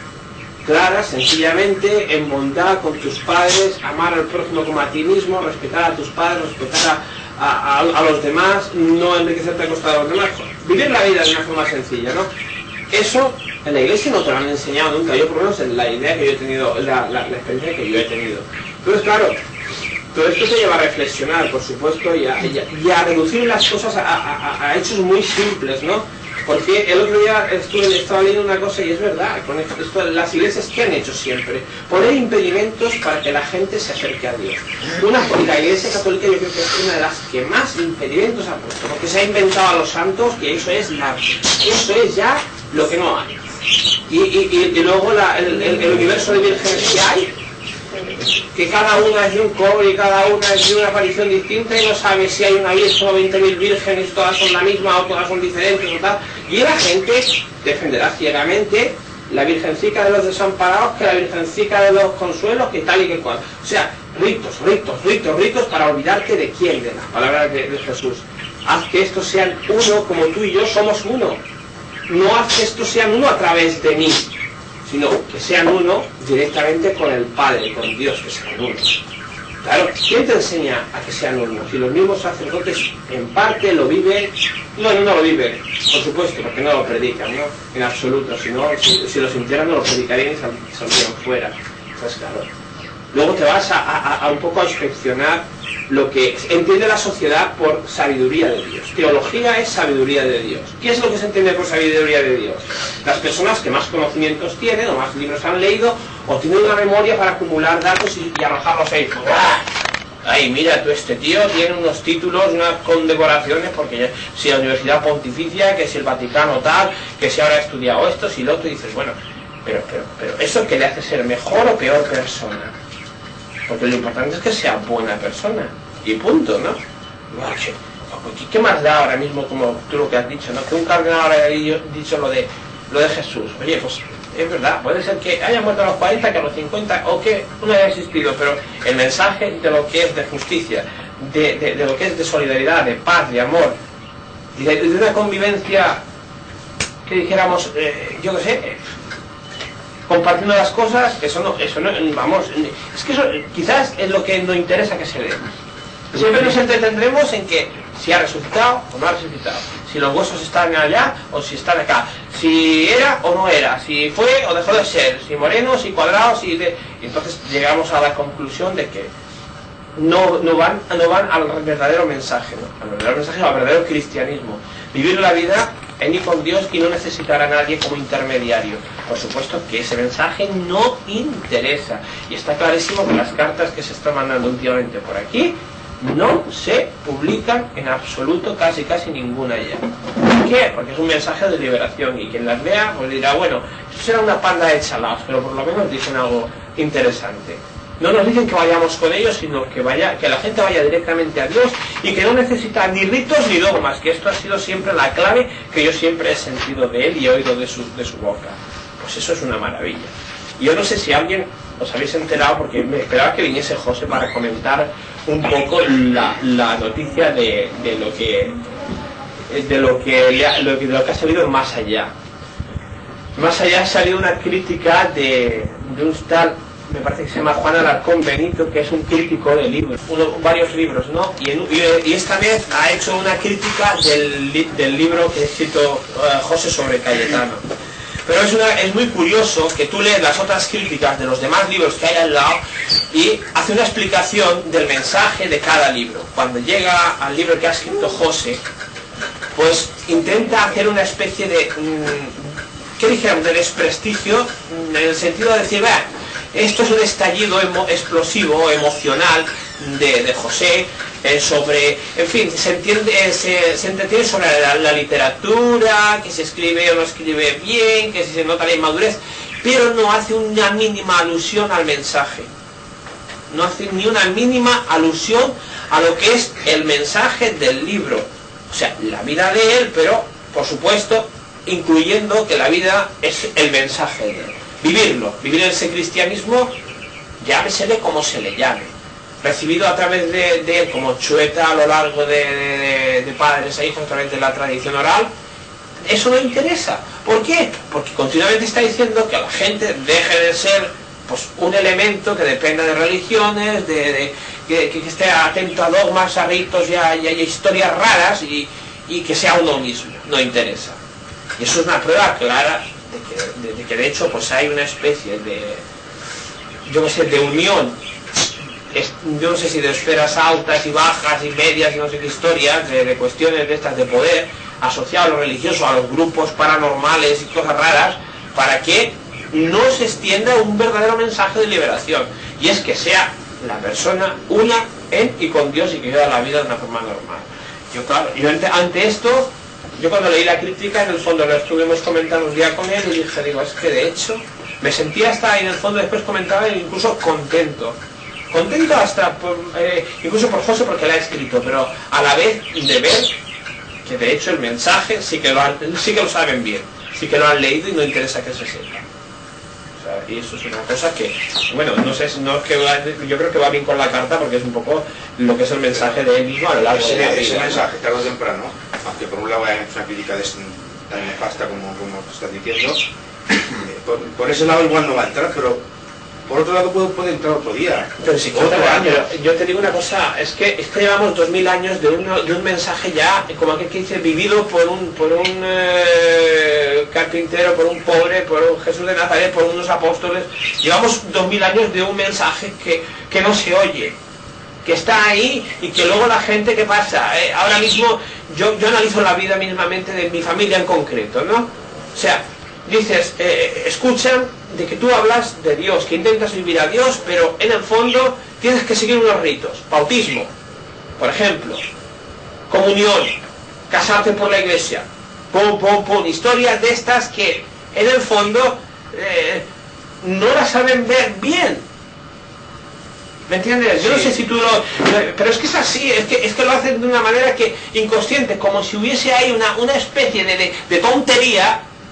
Clara, sencillamente, en bondad con tus padres, amar al prójimo como a ti mismo, respetar a tus padres, respetar a, a, a, a los demás, no enriquecerte a costa de los demás. Vivir la vida de una forma sencilla, ¿no? Eso en la iglesia no te lo han enseñado nunca, yo por lo menos en la idea que yo he tenido, la, la, la experiencia que yo he tenido. Entonces, claro, todo esto te lleva a reflexionar, por supuesto, y a, y a, y a reducir las cosas a, a, a hechos muy simples, ¿no? Porque el otro día estuve, estaba leyendo una cosa y es verdad, con esto, esto, las iglesias que han hecho siempre, poner impedimentos para que la gente se acerque a Dios. Una, la iglesia católica yo creo que es una de las que más impedimentos ha puesto, porque se ha inventado a los santos y eso es, la, eso es ya lo que no hay. Y, y, y luego la, el, el, el universo de vírgenes que hay, que cada una es de un cobre y cada una es de una aparición distinta y no sabe si hay una virgen o veinte mil vírgenes, todas son la misma o todas son diferentes o tal. Y la gente defenderá ciegamente la virgencica de los desamparados que la virgencica de los consuelos, que tal y que cual. O sea, ritos, ritos, ritos, ritos para olvidarte de quién, de las palabras de, de Jesús. Haz que estos sean uno como tú y yo somos uno. No haz que estos sean uno a través de mí, sino que sean uno directamente con el Padre, con Dios, que sean uno. Claro, ¿quién te enseña a que sean uno? Si los mismos sacerdotes en parte lo viven, no, no, no lo viven, por supuesto, porque no lo predican, ¿no? En absoluto, si no, si, si lo sintieran no lo predicarían y sal, saldrían fuera. Entonces, claro. Luego te vas a, a, a un poco a inspeccionar lo que entiende la sociedad por sabiduría de Dios. Teología es sabiduría de Dios. ¿Qué es lo que se entiende por sabiduría de Dios? Las personas que más conocimientos tienen, o más libros han leído, o tienen una memoria para acumular datos y, y arrojarlos ahí. ¡Ah! Ay, mira, tú, este tío tiene unos títulos, unas condecoraciones, porque si la Universidad Pontificia, que si el Vaticano tal, que si ahora ha estudiado esto, si lo otro, y dices, bueno, pero, pero, pero ¿eso qué le hace ser mejor o peor persona? Porque lo importante es que sea buena persona. Y punto, ¿no? ¿Qué, qué más da ahora mismo, como tú lo que has dicho, ¿no? Que un cardenal haya dicho lo de, lo de Jesús. Oye, pues es verdad, puede ser que haya muerto a los cuarenta, que a los cincuenta, o que no haya existido, pero el mensaje de lo que es de justicia, de, de, de lo que es de solidaridad, de paz, de amor, y de, de una convivencia, que dijéramos, eh, yo qué sé, eh, compartiendo las cosas, eso no, eso no, vamos, es que eso quizás es lo que no interesa que se dé. Siempre nos entretendremos en que si ha resucitado o no ha resucitado, si los huesos están allá o si están acá, si era o no era, si fue o dejó de ser, si moreno, si cuadrado, si de... Y entonces llegamos a la conclusión de que no, no, van, no van al verdadero mensaje, ¿no? Al verdadero mensaje, al verdadero cristianismo. Vivir la vida en y con Dios y no necesitar a nadie como intermediario. Por supuesto que ese mensaje no interesa. Y está clarísimo que las cartas que se están mandando últimamente por aquí no se publican en absoluto, casi casi ninguna ya. ¿Por qué? Porque es un mensaje de liberación y quien las vea pues dirá, bueno, esto será una panda de chalaos, pero por lo menos dicen algo interesante. No nos dicen que vayamos con ellos, sino que vaya, que la gente vaya directamente a Dios y que no necesita ni ritos ni dogmas, que esto ha sido siempre la clave que yo siempre he sentido de él y he oído de su, de su boca. Pues eso es una maravilla. Y yo no sé si alguien os habéis enterado, porque me esperaba que viniese José para comentar un poco la, la noticia de, de lo que de lo que, le ha, lo que de lo que ha salido Más Allá. Más Allá ha salido una crítica de, de un tal, me parece que se llama Juan Alarcón Benito, que es un crítico de libros, uno, varios libros, ¿no? Y, en, y, y esta vez ha hecho una crítica del, del libro que ha escrito uh, José sobre Cayetano. Pero es, una, es muy curioso que tú lees las otras críticas de los demás libros que hay al lado y hace una explicación del mensaje de cada libro. Cuando llega al libro que ha escrito José, pues intenta hacer una especie de, ¿qué dijéramos?, de desprestigio, en el sentido de decir, vea, esto es un estallido emo, explosivo, emocional de, de José, eh, sobre, en fin, se entiende, eh, se, se entretiene sobre la, la literatura, que se escribe o no escribe bien, que se nota la inmadurez, pero no hace una mínima alusión al mensaje. No hace ni una mínima alusión a lo que es el mensaje del libro. O sea, la vida de él, pero, por supuesto, incluyendo que la vida es el mensaje de él. Vivirlo, vivir ese cristianismo, llámesele como se le llame, recibido a través de, de él como chueta a lo largo de, de, de padres e hijos, a través de la tradición oral. Eso no interesa. ¿Por qué? Porque continuamente está diciendo que la gente deje de ser pues un elemento que dependa de religiones, de, de que, que esté atento a dogmas, a ritos y a, y a historias raras, y, y que sea uno mismo. No interesa. Y eso es una prueba clara de que de, de que de hecho pues hay una especie de, yo no sé, de unión, es, yo no sé si de esferas altas y bajas y medias y no sé qué historias, de, de cuestiones de estas de poder, asociado a lo religioso, a los grupos paranormales y cosas raras, para que no se extienda un verdadero mensaje de liberación, y es que sea la persona una en y con Dios y que viva la vida de una forma normal. Yo claro, yo ante, ante esto, yo cuando leí la crítica, en el fondo lo estuvimos comentando un día con él y dije, digo, es que de hecho me sentía hasta, en el fondo después comentaba, incluso contento. Contento hasta, por, eh, incluso por José porque la ha escrito, pero a la vez de ver que de hecho el mensaje sí que lo, han, sí que lo saben bien, sí que lo han leído y no interesa que se sepa. O sea, y eso es una cosa que, bueno, no sé, no es que va, yo creo que va bien con la carta porque es un poco lo que es el mensaje de él mismo a lo largo de la vida. Ese mensaje, tarde o temprano, aunque por un lado hay una crítica de, tan nefasta como, como estás diciendo, por, por ese lado igual no va a entrar, pero por otro lado puede, puede entrar otro día. Pero si otro año. Yo, yo te digo una cosa, es que, es que llevamos dos mil años de, uno, de un mensaje ya, como aquel que dice, vivido por un, por un eh, carpintero, por un pobre, por un Jesús de Nazaret, por unos apóstoles. Llevamos dos mil años de un mensaje que, que no se oye, que está ahí y que luego la gente, ¿qué pasa? Eh, ahora mismo yo, yo analizo la vida mismamente de mi familia en concreto, ¿no? O sea, dices, eh, escuchan de que tú hablas de Dios, que intentas vivir a Dios, pero en el fondo tienes que seguir unos ritos. Bautismo, por ejemplo, comunión, casarte por la iglesia, pum, pum, pum, historias de estas que en el fondo eh, no las saben ver bien. ¿Me entiendes? Yo no sé si tú lo... Pero es que es así, es que, es que lo hacen de una manera que inconsciente, como si hubiese ahí una, una especie de, de, de tontería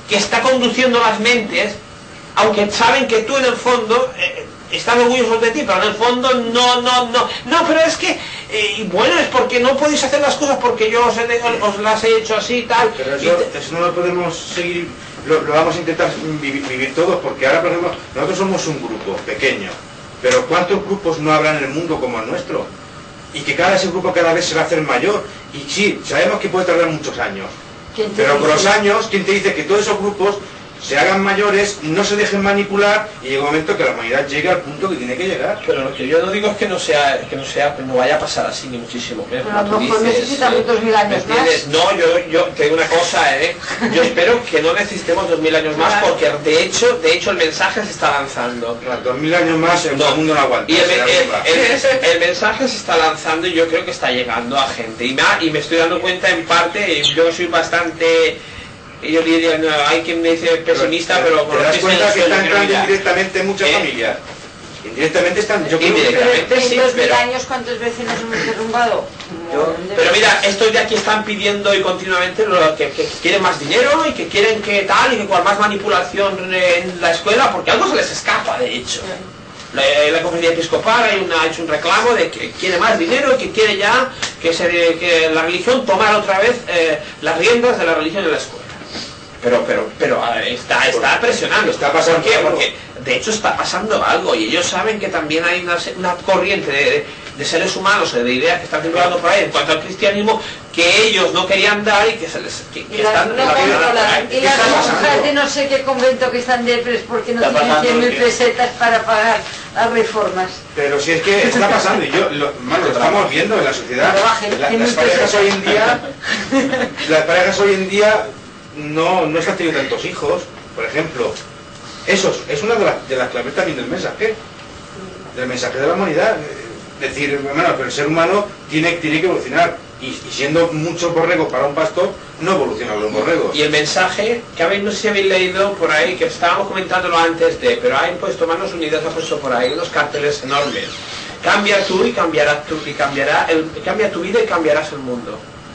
que está conduciendo las mentes, aunque saben que tú en el fondo eh, están orgullosos de ti, pero en el fondo no, no, no, no, pero es que, eh, bueno, es porque no podéis hacer las cosas porque yo os, he, os las he hecho así y tal. Pero eso, te... eso no lo podemos seguir, lo, lo vamos a intentar vivir, vivir todos, porque ahora, por ejemplo, nosotros somos un grupo pequeño, pero ¿cuántos grupos no habrá en el mundo como el nuestro? Y que cada ese grupo cada vez se va a hacer mayor, y sí, sabemos que puede tardar muchos años, pero con los años, ¿quién te dice que todos esos grupos se hagan mayores, no se dejen manipular y llega un momento que la humanidad llegue al punto que tiene que llegar? Pero lo que yo no digo es que no sea, que no sea, que no vaya a pasar así ni muchísimo menos. Pero a lo mejor necesitamos dos mil años más. No, yo, yo te digo una cosa, ¿eh? Yo espero que no necesitemos dos mil años más, porque de hecho, de hecho el mensaje se está lanzando. Dos mil años más el no. mundo no aguanta. Y el, el, el, el mensaje se está lanzando y yo creo que está llegando a gente. Y me, y me estoy dando cuenta en parte, yo soy bastante... Y yo diría, no, hay quien me dice pesimista, pero... pero ¿te das cuenta que están entrando indirectamente en muchas ¿Eh? familias? Indirectamente están... Yo creo indirectamente que... sí, en dos mil pero... años, ¿cuántos vecinos hemos derrumbado? Yo, pero mira, estos de aquí están pidiendo y continuamente lo, que, que quieren más dinero y que quieren que tal, y que con más manipulación en la escuela, porque algo se les escapa, de hecho. La, la conferencia episcopal hay una, ha hecho un reclamo de que quiere más dinero y que quiere ya que, se, que la religión tomara otra vez eh, las riendas de la religión en la escuela. Pero, pero, pero está, está presionando. Está pasando ¿Por qué? algo. Porque de hecho está pasando algo y ellos saben que también hay una, una corriente de, de seres humanos, de ideas que están circulando por ahí en cuanto al cristianismo, que ellos no querían dar y que se les que, que y la, están no, la no, vida, la, y las monjas de no sé qué convento que están depres porque no tienen cien mil pesetas para pagar las reformas. Pero si es que está pasando y yo lo, man, lo estamos viendo en la sociedad. La, las parejas hoy en día las parejas hoy en día no, no están teniendo tantos hijos, por ejemplo. Eso es una de las, de las claves también del mensaje, del mensaje de la humanidad. Es decir, bueno, pero el ser humano tiene, tiene que evolucionar. Y, y siendo muchos borregos para un pastor, no evolucionan los borregos. Y el mensaje, que habéis, no sé si habéis leído por ahí, que estábamos comentándolo antes de, pero hay puesto Manos Unidas, ha puesto por ahí unos carteles enormes. Cambia tú y cambiarás tú, y cambiará el, cambia tu vida y cambiarás el mundo.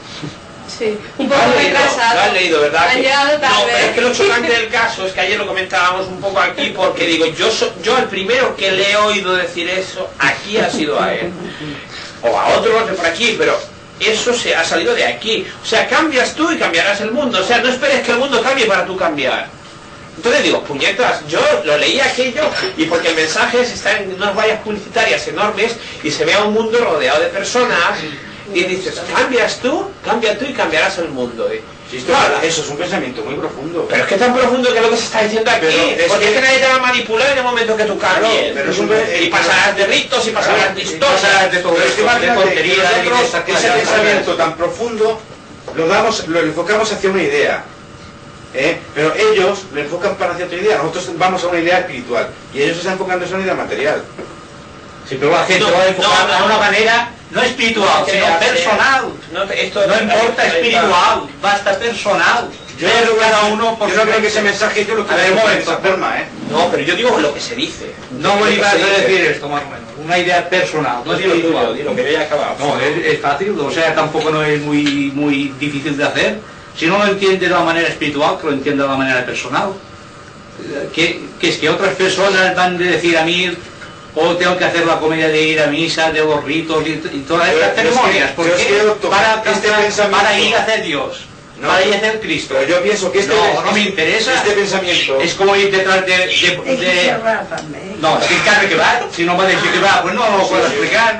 Sí, un poco retrasado. Lo has leído, ¿verdad? Han llegado tarde. No, pero es que lo chocante del caso es que ayer lo comentábamos un poco aquí, porque digo, yo so, yo el primero que le he oído decir eso aquí ha sido a él. O a otros de por aquí, pero eso se ha salido de aquí. O sea, cambias tú y cambiarás el mundo. O sea, no esperes que el mundo cambie para tú cambiar. Entonces digo, puñetas, yo lo leí aquello y porque el mensaje está en unas vallas publicitarias enormes y se ve a un mundo rodeado de personas y dices, cambias tú, cambia tú y cambiarás el mundo. ¿eh? Sí, esto, claro, eso es un pensamiento muy profundo. Pero es que es tan profundo que es lo que se está diciendo aquí. Es porque que... es que nadie te va a manipular en el momento que tú cambies. Claro, pero es un... Y pasarás de ritos y pasarás claro, de historias, de todo esto, de tonterías. Ese pensamiento tan profundo lo, damos, lo enfocamos hacia una idea. ¿Eh? Pero ellos lo enfocan para hacia otra idea. Nosotros vamos a una idea espiritual y ellos se están enfocando en una idea material. Sí, pero la gente no, va a enfocar no, no, a una manera no espiritual, sino personal. No, esto no importa espiritual, basta personal. Yo no creo cada uno por yo no creo que ese mensaje yo lo quiero de esa forma, ¿eh? No, pero yo digo lo que se dice. No voy a decir esto más o menos. Una idea personal, no espiritual. Dilo, que yo ya he acabado. No, es, es fácil, o sea, tampoco no es muy muy difícil de hacer. Si no lo entiende de la manera espiritual, que lo entienda de la manera personal. Que, que es que otras personas van a decir a mí, o tengo que hacer la comedia de ir a misa, de los ritos y, y todas estas ceremonias. ¿Por qué? Para, este para ir a hacer Dios. No, para ir a hacer Cristo. Pero yo pienso que este no, no me interesa. Este pensamiento es como ir detrás de... de, de, de no, explicarme que va. Si no va a decir que va, pues no lo puedo explicar.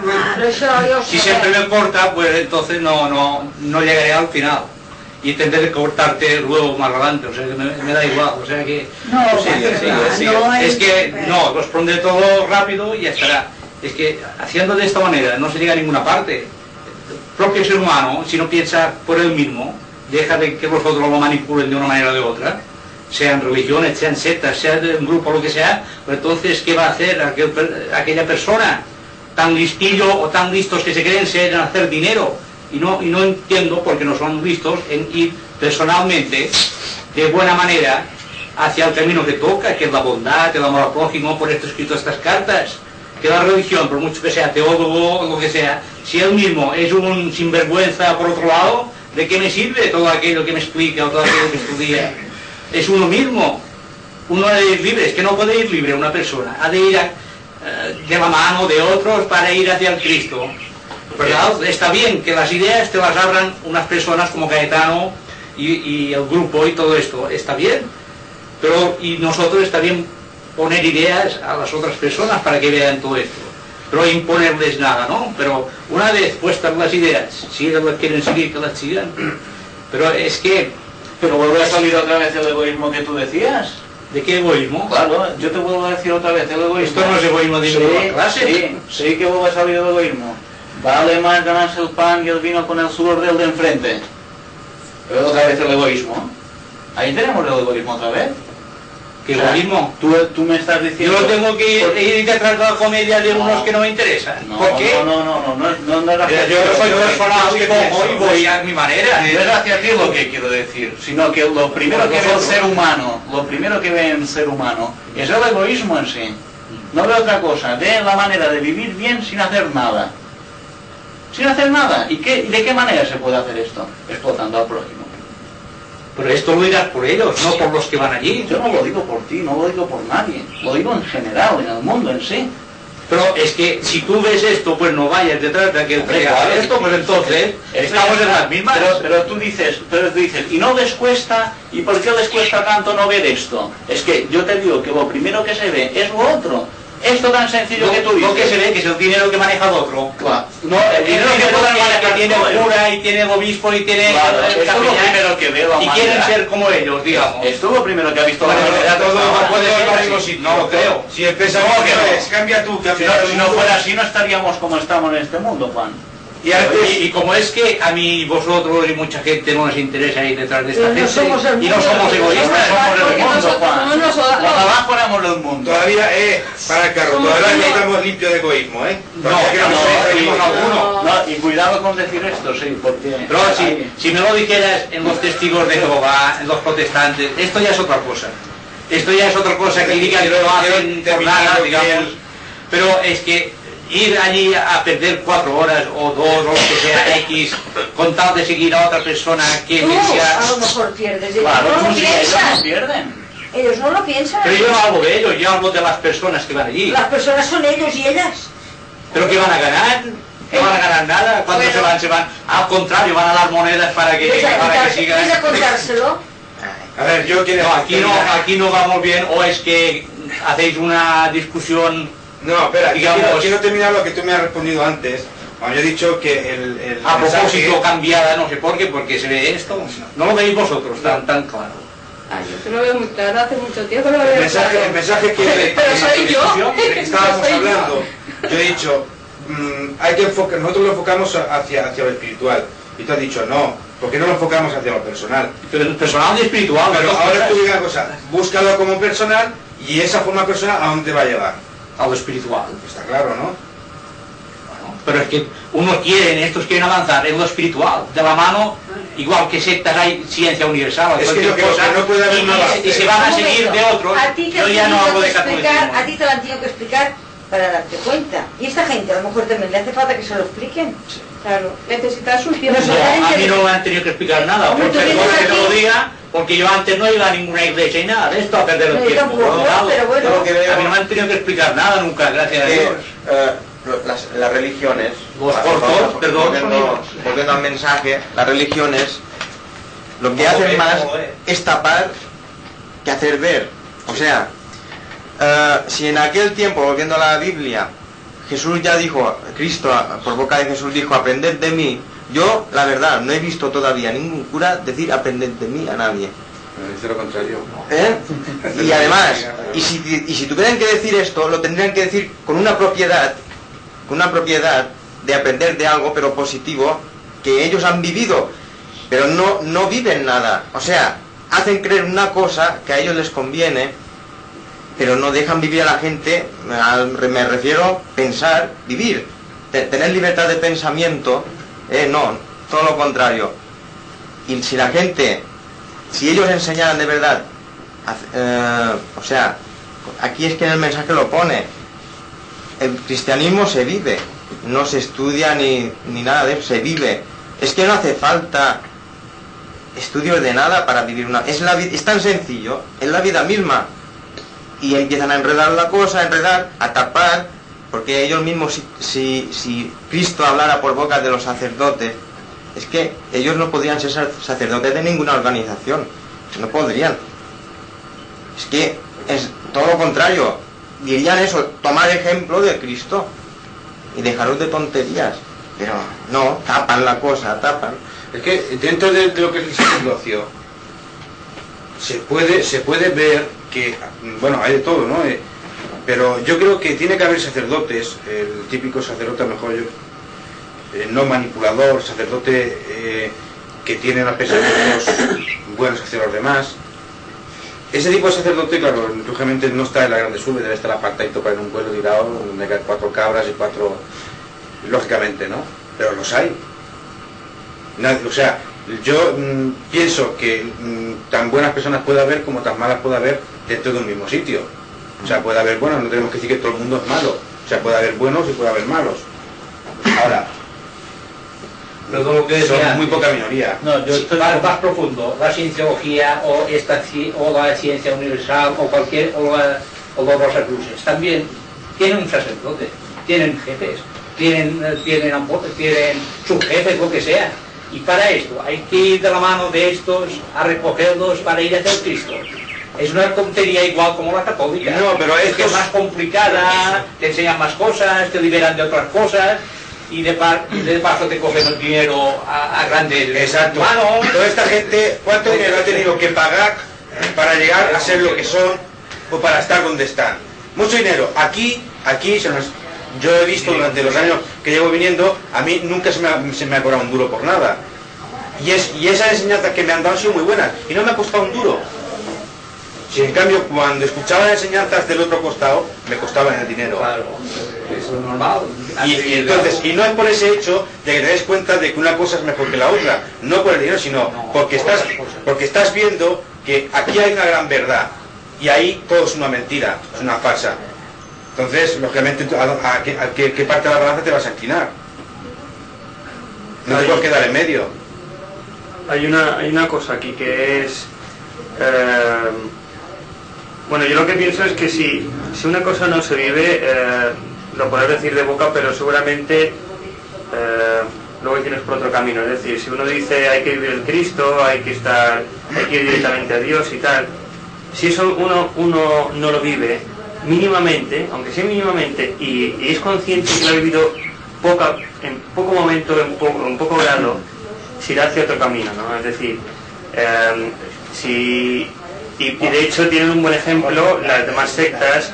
Si siempre me corta, pues entonces no, no, no llegaré al final. Y tendré que cortarte luego más adelante, o sea que me, me da igual, o sea que... No, sí, sí, sí, no es, es que no, los pondré todo rápido y ya estará. Es que haciendo de esta manera no se llega a ninguna parte. El propio ser humano, si no piensa por él mismo, deja de que vosotros lo manipulen de una manera o de otra, sean religiones, sean sectas, sea de un grupo o lo que sea, pues entonces ¿qué va a hacer aquel, aquella persona tan listillo o tan listos que se creen ser en hacer dinero? Y no, y no entiendo, porque no son listos, en ir personalmente, de buena manera, hacia el camino que toca, que es la bondad, el amor al prójimo. Por esto he escrito estas cartas. Que la religión, por mucho que sea teólogo o lo que sea, si él mismo es un sinvergüenza por otro lado, ¿de qué me sirve todo aquello que me explica o todo aquello que estudia? es uno mismo. Uno ha de ir libre, es que no puede ir libre una persona, ha de ir a, uh, de la mano de otros para ir hacia el Cristo. ¿Verdad? Está bien que las ideas te las abran unas personas como Caetano y, y el grupo y todo esto, está bien, pero y nosotros está bien poner ideas a las otras personas para que vean todo esto, pero imponerles nada, ¿no? Pero una vez puestas las ideas, si ellos las quieren seguir, que las sigan, pero es que... Pero vuelve a salir otra vez el egoísmo que tú decías. ¿De qué egoísmo? Claro, yo te vuelvo a decir otra vez el egoísmo. Esto no es egoísmo de ninguna sí, clase. Sí, sí que vuelve a salir el egoísmo. Vale más ganarse el pan y el vino con el sudor del de enfrente. Pero otra vez el egoísmo. Ahí tenemos el egoísmo otra vez. ¿Qué egoísmo? Tú, tú me estás diciendo... Yo tengo que ir, ir detrás de la comedia de no, unos que no me interesan. No, ¿Por qué? No, no, no, no, no, no, no, no Yo, yo soy personal y cojo y voy a mi manera. No es hacia ti lo que quiero decir, sino que lo primero que ve el ser humano, lo primero que ve en el ser humano es el egoísmo en sí. No ve otra cosa, ve la manera de vivir bien sin hacer nada. Sin hacer nada. ¿Y qué, de qué manera se puede hacer esto? Explotando al prójimo. Pero esto lo dirás por ellos, no por los que van allí. Yo no lo digo por ti, no lo digo por nadie. Lo digo en general, en el mundo en sí. Pero es que si tú ves esto, pues no vayas detrás de aquel que haga esto, pues entonces estamos en las mismas. Pero, pero tú dices, pero tú dices, y no les cuesta, ¿y por qué les cuesta tanto no ver esto? Es que yo te digo que lo primero que se ve es lo otro. Esto tan sencillo no, que tú dices. Lo que se ve que es el dinero que maneja el otro. Claro. No, el dinero que, que, que tiene el cura y tiene el obispo y tiene claro, el, el esto es lo primero que veo. Y quieren ser como ellos, digamos. Esto es lo primero que ha visto bueno, la humanidad. todo no puede ser así. No lo creo. Si el pensamiento no, no. es cambia tú, cambia si no, tú. Si no fuera así no estaríamos como estamos en este mundo, Juan. Y, y, y como es que a mí y vosotros y mucha gente no nos interesa ir detrás de esta no gente somos y no somos egoístas, somos el mundo, Juan. Ojalá fuéramos el mundo. Todavía, eh, para el carro, todavía no estamos limpios de egoísmo, ¿eh? No, no, no, no, no, y cuidado con decir esto, sí, porque... Pero si, si me lo dijeras en los testigos de Jehová, en los protestantes, esto ya es otra cosa. Esto ya es otra cosa que digan que lo hacen por nada, digamos. Pero es que ir allí a perder cuatro horas o dos o lo que sea X con tal de seguir a otra persona que tú, sea... a lo mejor pierdes, ellos claro, no lo sí, piensan. Ellos no pierden. Ellos no lo piensan. Pero yo no hablo de ellos, yo hablo de las personas que van allí. Las personas son ellos y ellas. ¿Pero qué van a ganar? No van a ganar nada. Cuando bueno, se van, se van. Al contrario, van a dar monedas para que, ¿Quieres para que sigan. ¿Quieres contárselo? A ver, yo quiero... No, aquí no, aquí no vamos bien, o es que hacéis una discusión... No, espera, digamos, quiero, quiero terminar lo que tú me has respondido antes. Bueno, yo he dicho que el... el a propósito mensaje... cambiada, no sé por qué, porque se ve esto. No lo veis vosotros tan, tan claro. Ah, yo te lo veo muy claro, hace mucho tiempo lo veo el mensaje, claro. El mensaje que... Pero soy yo. Que estábamos hablando. Yo he dicho, mmm, hay que enfocar, nosotros lo enfocamos hacia, hacia lo espiritual. Y tú has dicho, no, ¿por qué no lo enfocamos hacia lo personal? Pero personal y espiritual. Pero ahora tú digas una cosa, búscalo como personal y esa forma personal, ¿a dónde va a llevar? A lo espiritual. Está claro, ¿no? Bueno, pero es que uno quiere, estos quieren avanzar en lo espiritual, de la mano, igual que sectas hay ciencia universal, es que, cosa, que no puede haber y, una y, y se van a seguir de otros. A ti te yo ya no hablo de explicar, a ti te lo han tenido que explicar para darte cuenta. Y esta gente a lo mejor también le hace falta que se lo expliquen. Sí. Claro, necesitas un tiempo. No, a mí no me han tenido que explicar nada, Hombre, porque tú mejor que aquí... te lo diga, porque yo antes no iba a ninguna iglesia y nada de esto a perder el no, tiempo. tampoco, no, pero bueno. Lo que veo, a mí no me han tenido que explicar nada nunca, gracias que, a Dios. Uh, las, las religiones, los cortos, perdón, volviendo, volviendo al mensaje, las religiones lo que hacen más es tapar que hacer ver. O sea, uh, si en aquel tiempo, volviendo a la Biblia, Jesús ya dijo, Cristo por boca de Jesús dijo, aprended de mí. Yo, la verdad, no he visto todavía ningún cura decir aprended de mí a nadie. Dice lo contrario. ¿Eh? Y además, y si, y si tuvieran que decir esto, lo tendrían que decir con una propiedad, con una propiedad de aprender de algo, pero positivo, que ellos han vivido, pero no, no viven nada. O sea, hacen creer una cosa que a ellos les conviene, pero no dejan vivir a la gente, me refiero pensar, vivir, tener libertad de pensamiento, eh, no, todo lo contrario. Y si la gente, si ellos enseñaran de verdad, eh, o sea, aquí es que en el mensaje lo pone, el cristianismo se vive, no se estudia ni, ni nada de eso, se vive. Es que no hace falta estudios de nada para vivir una... Es, la, es tan sencillo, es la vida misma. Y empiezan a enredar la cosa, a enredar, a tapar, porque ellos mismos, si, si, si Cristo hablara por boca de los sacerdotes, es que ellos no podrían ser sacerdotes de ninguna organización, no podrían. Es que es todo lo contrario, dirían eso, tomar ejemplo de Cristo y dejaros de tonterías, pero no, tapan la cosa, tapan. Es que dentro de, de lo que es el sacerdocio se puede, se puede ver que, bueno, hay de todo, ¿no? Eh, pero yo creo que tiene que haber sacerdotes, el típico sacerdote, a lo mejor yo, eh, no manipulador, sacerdote eh, que tiene unos pensamientos buenos hacia los demás. Ese tipo de sacerdote, claro, lógicamente no está en la grande urbe, debe estar apartadito para en un pueblo tirado, donde hay cuatro cabras y cuatro, lógicamente, ¿no? Pero los hay. Nadie, o sea, yo mmm, pienso que mmm, tan buenas personas puede haber como tan malas puede haber dentro de un mismo sitio. O sea, puede haber buenos, no tenemos que decir que todo el mundo es malo. O sea, puede haber buenos y puede haber malos. Ahora, todo lo que son decía, muy poca minoría. No, yo estoy más, más profundo. La cienciología o esta o la ciencia universal o cualquier o, la, o los Rosacruces también tienen un sacerdote, tienen jefes, tienen tienen tienen subjefes, lo que sea. Y para esto hay que ir de la mano de estos a recogerlos para ir hacia el Cristo. Es una tontería igual como la católica. No, pero es estos... que es más complicada, te enseñan más cosas, te liberan de otras cosas y de, par, de paso te cogen el dinero a, a grandes Exacto. manos. Toda esta gente, ¿cuánto dinero ha tenido que pagar para llegar a ser lo que son o para estar donde están? Mucho dinero. Aquí, aquí se nos... Yo he visto durante los años que llevo viniendo, a mí nunca se me ha, se me ha cobrado un duro por nada. Y, es, y esas enseñanzas que me han dado han sido muy buenas y no me ha costado un duro. Si en cambio cuando escuchaba las enseñanzas del otro costado, me costaban el dinero. Claro, eso es normal. Y, y entonces, y no es por ese hecho de que te des cuenta de que una cosa es mejor que la otra, no por el dinero, sino porque estás, porque estás viendo que aquí hay una gran verdad y ahí todo es una mentira, es una farsa. Entonces, lógicamente, ¿a, a, a, qué, a qué, qué parte de la balanza te vas a inclinar? No te puedes quedar en medio. Hay una, hay una cosa aquí que es... Eh, bueno, yo lo que pienso es que si, si una cosa no se vive, eh, lo podrás decir de boca, pero seguramente eh, luego tienes por otro camino. Es decir, si uno dice hay que vivir el Cristo, hay que estar, hay que ir directamente a Dios y tal, si eso uno, uno no lo vive mínimamente, aunque sea mínimamente, y, y es consciente que lo ha vivido poca, en poco momento, en poco, en poco grado, se irá hacia otro camino, ¿no? Es decir, eh, si... Y, y de hecho tienen un buen ejemplo las demás sectas,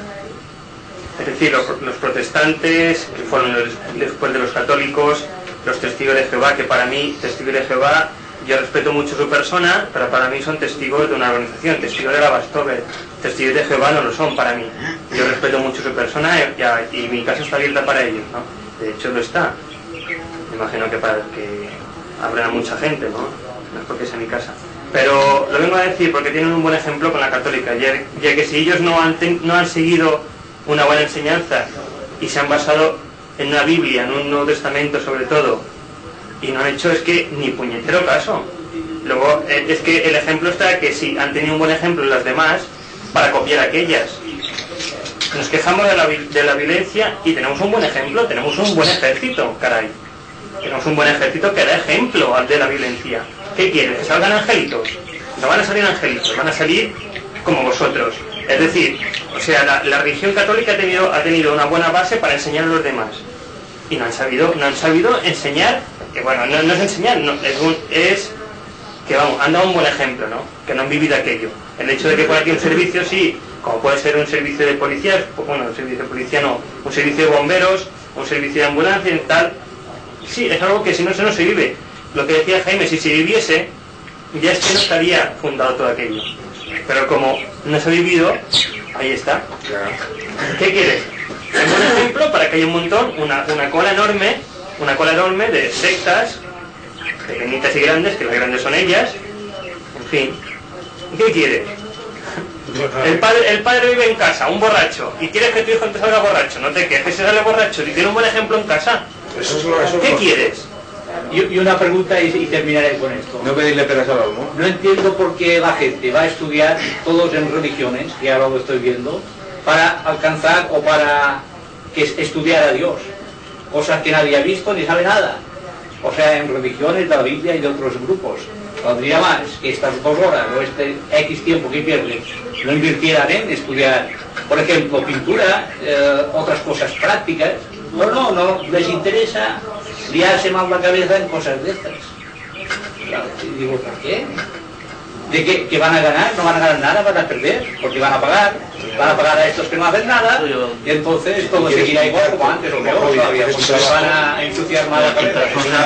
es decir, los, los protestantes, que fueron los, después de los católicos, los testigos de Jehová, que para mí, testigos de Jehová, yo respeto mucho su persona, pero para mí son testigos de una organización, testigos de la Bastover, testigos de Jehová no lo son para mí. Yo respeto mucho su persona y, y mi casa está abierta para ellos, ¿no? De hecho lo está. Me imagino que para que habrá mucha gente, ¿no? No es porque sea mi casa. Pero lo vengo a decir porque tienen un buen ejemplo con la católica, ya, ya que si ellos no han, ten, no han seguido una buena enseñanza y se han basado en una Biblia, en un Nuevo Testamento sobre todo, y no han hecho es que ni puñetero caso. Luego es que el ejemplo está que si han tenido un buen ejemplo las demás para copiar aquellas. Nos quejamos de la, de la violencia y tenemos un buen ejemplo, tenemos un buen ejército, caray. Tenemos un buen ejército que da ejemplo al de la violencia. ¿Qué quieren? ¿Que salgan angelitos? No van a salir angelitos, van a salir como vosotros. Es decir, o sea, la, la religión católica ha tenido, ha tenido una buena base para enseñar a los demás. Y no han sabido, no han sabido enseñar, que bueno, no, no es enseñar, no, es, un, es que vamos, han dado un buen ejemplo, ¿no? Que no han vivido aquello. El hecho de que por aquí un servicio, sí, como puede ser un servicio de policías, bueno, un servicio de policía no, un servicio de bomberos, un servicio de ambulancia y tal, sí, es algo que si no se no se vive. Lo que decía Jaime, si se viviese, ya es que no estaría fundado todo aquello. Pero como no se ha vivido, ahí está. ¿Qué quieres? Un buen ejemplo para que haya un montón, una, una cola enorme, una cola enorme de sectas, pequeñitas y grandes, que las grandes son ellas, en fin. ¿Qué quieres? El padre, el padre vive en casa, un borracho, y quieres que tu hijo te salga borracho, no te quejes, se sale borracho, y tiene un buen ejemplo en casa. Eso es lo, eso ¿Qué es lo... quieres? Y, y una pregunta y, y terminaré con esto. No pedirle peras al olmo. No entiendo por qué la gente va a estudiar, todos en religiones, que ahora lo estoy viendo, para alcanzar o para que es estudiar a Dios. Cosas que nadie ha visto ni sabe nada. O sea, en religiones de la Biblia y de otros grupos. Valdría más que estas dos horas o este X tiempo que pierden lo invirtieran en estudiar, por ejemplo, pintura, eh, otras cosas prácticas. No, no, no les interesa liarse más la cabeza en cosas de estas. Claro, y digo, ¿por qué? ¿De qué, que van a ganar? No van a ganar nada, van a perder, porque van a pagar, van a pagar a estos que no hacen nada, y entonces todo seguirá igual como antes o peor todavía, porque se van a entusiasmar la cabeza.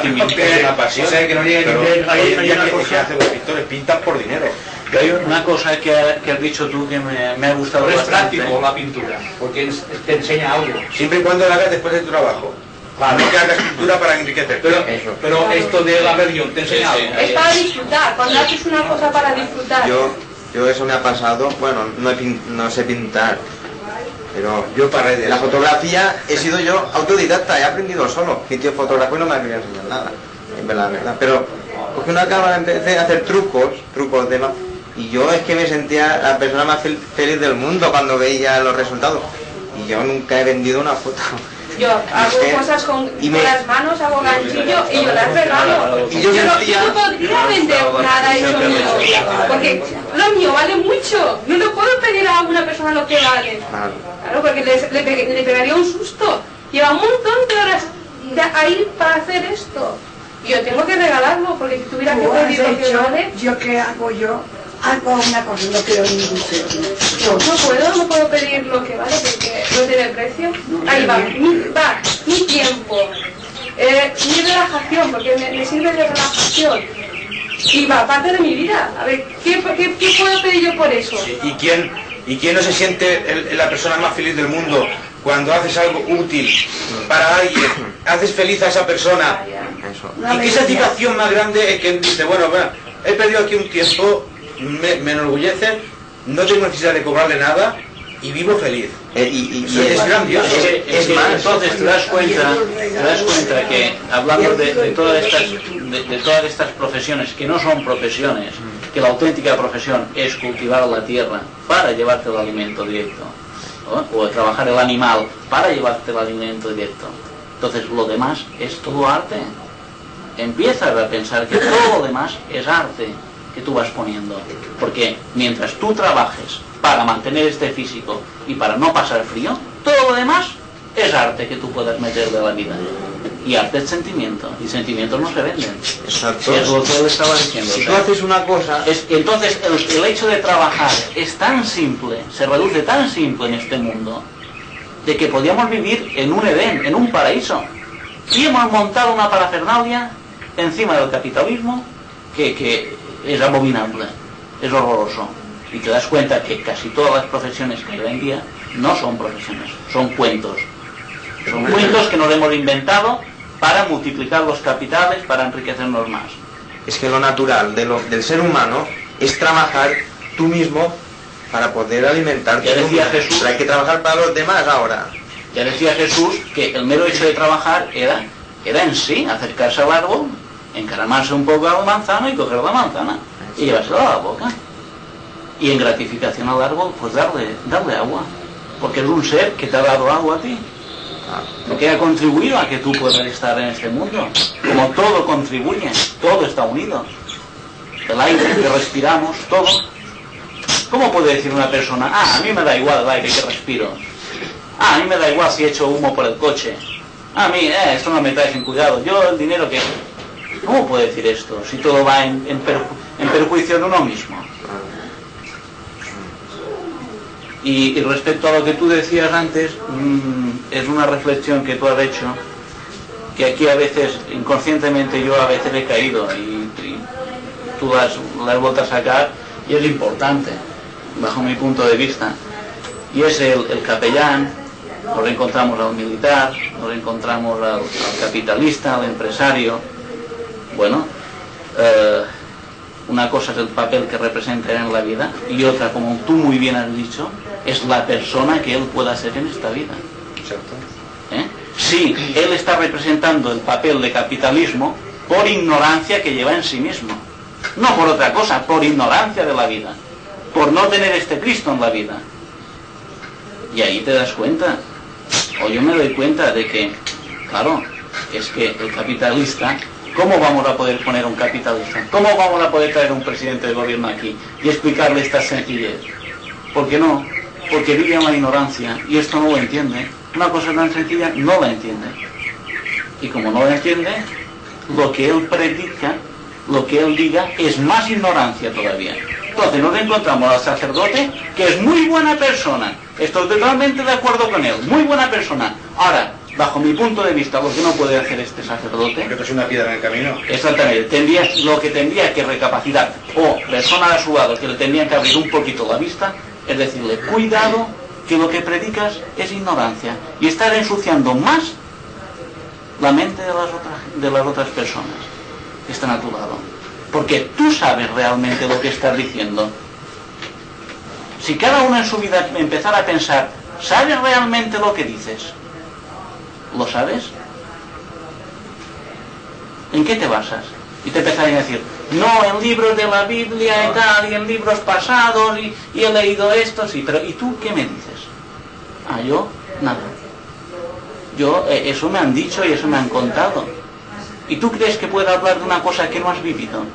Es una pasión. O sea, que no lleguen Pero a hay hay una cosa que hacen los pintores, pintan por dinero. Pero hay una cosa que, que has dicho tú que me, me ha gustado Pero es bastante. práctico la pintura, porque es- te enseña algo. Siempre y cuando la hagas después de tu trabajo. Claro. No que hagas pintura para enriquecer. Pero, pero esto de la religión te enseña algo. Es para disfrutar, cuando haces una cosa para disfrutar. Yo, yo eso me ha pasado, bueno, no, he pin- no sé pintar, pero yo para la fotografía he sido yo autodidacta, he aprendido solo. Mi tío fotógrafo y no me ha querido enseñar nada, es verdad, verdad. Pero cogí una cámara, empecé a hacer trucos, trucos de más, y yo es que me sentía la persona más fel- feliz del mundo cuando veía los resultados. Y yo nunca he vendido una foto. Yo hago Es que- cosas con, y me- con las manos, hago ganchillo y yo las regalo. Y yo Yo no, sentía- yo no podría vender nada hecho mío, porque lo mío vale mucho. No le puedo pedir a una persona lo que vale. Claro, porque le, le, pe- le pegaría un susto. Lleva un montón de horas de ahí para hacer esto. Y yo tengo que regalarlo, porque si tuviera que Tú has pedir lo que hecho, vale... yo qué hago yo, hago una cosa, no quiero ningún precio. No, no puedo, no puedo pedir lo que vale porque no tiene precio. Ahí va, mi, va, mi tiempo, eh, mi relajación, porque me, me sirve de relajación. Y va, parte de mi vida. A ver, ¿qué, qué, qué puedo pedir yo por eso? ¿Y quién, ¿Y quién no se siente el- la persona más feliz del mundo cuando haces algo útil para alguien? Haces feliz a esa persona. ¿Y qué satisfacción más grande es que dice, bueno, bueno, he perdido aquí un tiempo, me, me enorgullece, no tengo necesidad de cobrarle nada y vivo feliz? Eh, y, y- Eso es grandioso. Es que- es que entonces te das cuenta, te das cuenta que hablando de, de todas estas de, de todas estas profesiones que no son profesiones, que la auténtica profesión es cultivar la tierra para llevarte el alimento directo, ¿no? O trabajar el animal para llevarte el alimento directo. Entonces lo demás es todo arte. Empiezas a pensar que todo lo demás es arte que tú vas poniendo, porque mientras tú trabajes para mantener este físico y para no pasar frío, todo lo demás es arte que tú puedas meterle a la vida. Y arte es sentimiento, y sentimientos no se venden. Exacto. Es lo que él estaba diciendo. Si o tú sea, haces una cosa... es, entonces el, el hecho de trabajar es tan simple, se reduce tan simple en este mundo, de que podíamos vivir en un Edén, en un paraíso. Y hemos montado una parafernalia encima del capitalismo que, que es abominable, es horroroso. Y te das cuenta que casi todas las profesiones que hay hoy en día no son profesiones, son cuentos. Son cuentos que nos hemos inventado para multiplicar los capitales, para enriquecernos más. Es que lo natural de lo- del ser humano es trabajar tú mismo para poder alimentarte. Ya tú decía mismo. Jesús. Pero hay que trabajar para los demás ahora. Ya decía Jesús que el mero hecho de trabajar era, era en sí acercarse al árbol, encaramarse un poco a la manzana y coger la manzana y llevársela a la boca. Y en gratificación al árbol, pues darle, darle agua, porque es un ser que te ha dado agua a ti, que ha contribuido a que tú puedas estar en este mundo. Como todo contribuye, todo está unido. El aire que respiramos, todo. ¿Cómo puede decir una persona, ah, a mí me da igual el aire que respiro? Ah, a mí me da igual si echo humo por el coche. A mí, eh, esto no me trae sin cuidado. Yo el dinero que... ¿Cómo puede decir esto si todo va en, en, perju- en perjuicio de uno mismo? Y, y respecto a lo que tú decías antes, mmm, es una reflexión que tú has hecho, que aquí a veces, inconscientemente yo a veces he caído y, y tú las, las vuelto a sacar y es importante, bajo mi punto de vista. Y es el, el capellán, nos encontramos al militar, nos encontramos al, al capitalista, al empresario. Bueno, eh, una cosa es el papel que representa en la vida y otra, como tú muy bien has dicho, es la persona que él pueda ser en esta vida. Exacto. ¿Eh? Si él está representando el papel de capitalismo, por ignorancia que lleva en sí mismo. No por otra cosa, por ignorancia de la vida. Por no tener este Cristo en la vida. Y ahí te das cuenta, o yo me doy cuenta de que, claro, es que el capitalista, ¿cómo vamos a poder poner un capitalista? ¿Cómo vamos a poder traer un presidente de gobierno aquí y explicarle esta sencillez? ¿Por qué no? Porque vive en la ignorancia y esto no lo entiende. Una cosa tan sencilla no la entiende. Y como no la entiende, lo que él predica, lo que él diga, es más ignorancia todavía. Entonces nos encontramos al sacerdote, que es muy buena persona. Estoy totalmente de acuerdo con él, muy buena persona. Ahora, bajo mi punto de vista, lo que no puede hacer este sacerdote... Porque es una piedra en el camino. Exactamente. Tendría, lo que tendría que recapacitar, o personas a su lado que le tendrían que abrir un poquito la vista, es decirle, cuidado, que lo que predicas es ignorancia. Y estar ensuciando más la mente de las otras, de las otras personas que están a tu lado. Porque tú sabes realmente lo que estás diciendo. Si cada uno en su vida empezara a pensar, ¿sabes realmente lo que dices? ¿Lo sabes? ¿En qué te basas? Y te empezarían a decir, no, en libros de la Biblia y tal, y en libros pasados, y, y he leído esto, sí, pero ¿y tú qué me dices? Ah, yo, nada. Yo, eh, eso me han dicho y eso me han contado. ¿Y tú crees que puedo hablar de una cosa que no has vivido?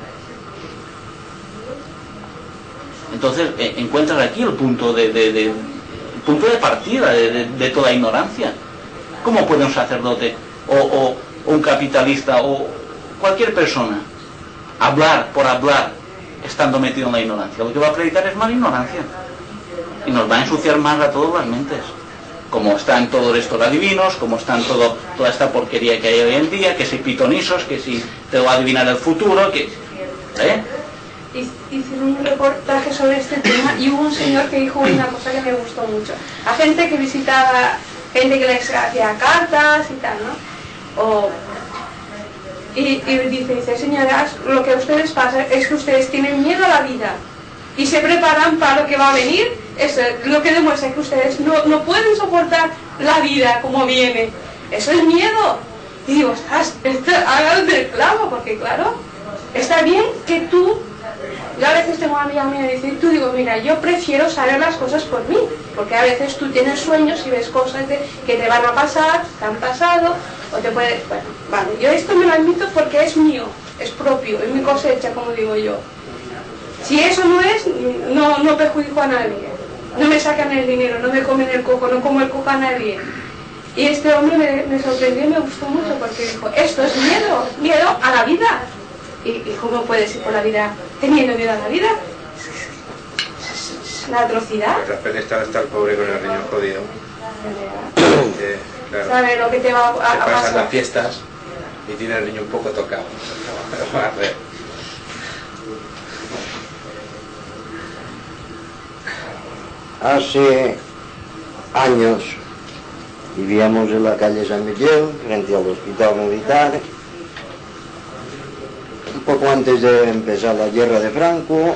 Entonces eh, encuentras aquí el punto de, de, de, el punto de partida de, de, de toda ignorancia. ¿Cómo puede un sacerdote o, o, o un capitalista o cualquier persona hablar por hablar estando metido en la ignorancia? Lo que va a predicar es más ignorancia y nos va a ensuciar más a todas las mentes, como están todos estos adivinos, como están todo, toda esta porquería que hay hoy en día, que si pitonisos, que si te va a adivinar el futuro, que... ¿eh? Hicieron un reportaje sobre este tema y hubo un señor que dijo una cosa que me gustó mucho. A gente que visitaba, gente que les hacía cartas y tal, ¿no? O, y, y dice, dice, señoras, lo que a ustedes pasa es que ustedes tienen miedo a la vida y se preparan para lo que va a venir. Eso lo que demuestra que ustedes no, no pueden soportar la vida como viene. Eso es miedo. Y digo, estás, hagas del clavo, porque claro, está bien que tú... Yo a veces tengo una amiga mía y dice, tú digo, mira, yo prefiero saber las cosas por mí, porque a veces tú tienes sueños y ves cosas de, que te van a pasar, te han pasado, o te puede... Bueno, vale, yo esto me lo admito porque es mío, es propio, es mi cosecha, como digo yo. Si eso no es, no, no perjudico a nadie, no me sacan el dinero, no me comen el coco, no como el coco a nadie. Y este hombre me, me sorprendió y me gustó mucho porque dijo, esto es miedo, miedo a la vida. ¿Y, y cómo puedes ir por la vida teniendo miedo a la vida? Es una atrocidad. Otras veces está, está el pobre con el riñón jodido. Eh, claro. ¿Sabes lo que te va a, a Se pasan pasar? las fiestas y tiene el riñón un poco tocado. A ver. Hace años vivíamos en la calle San Miguel, frente al hospital militar, un poco antes de empezar la guerra de Franco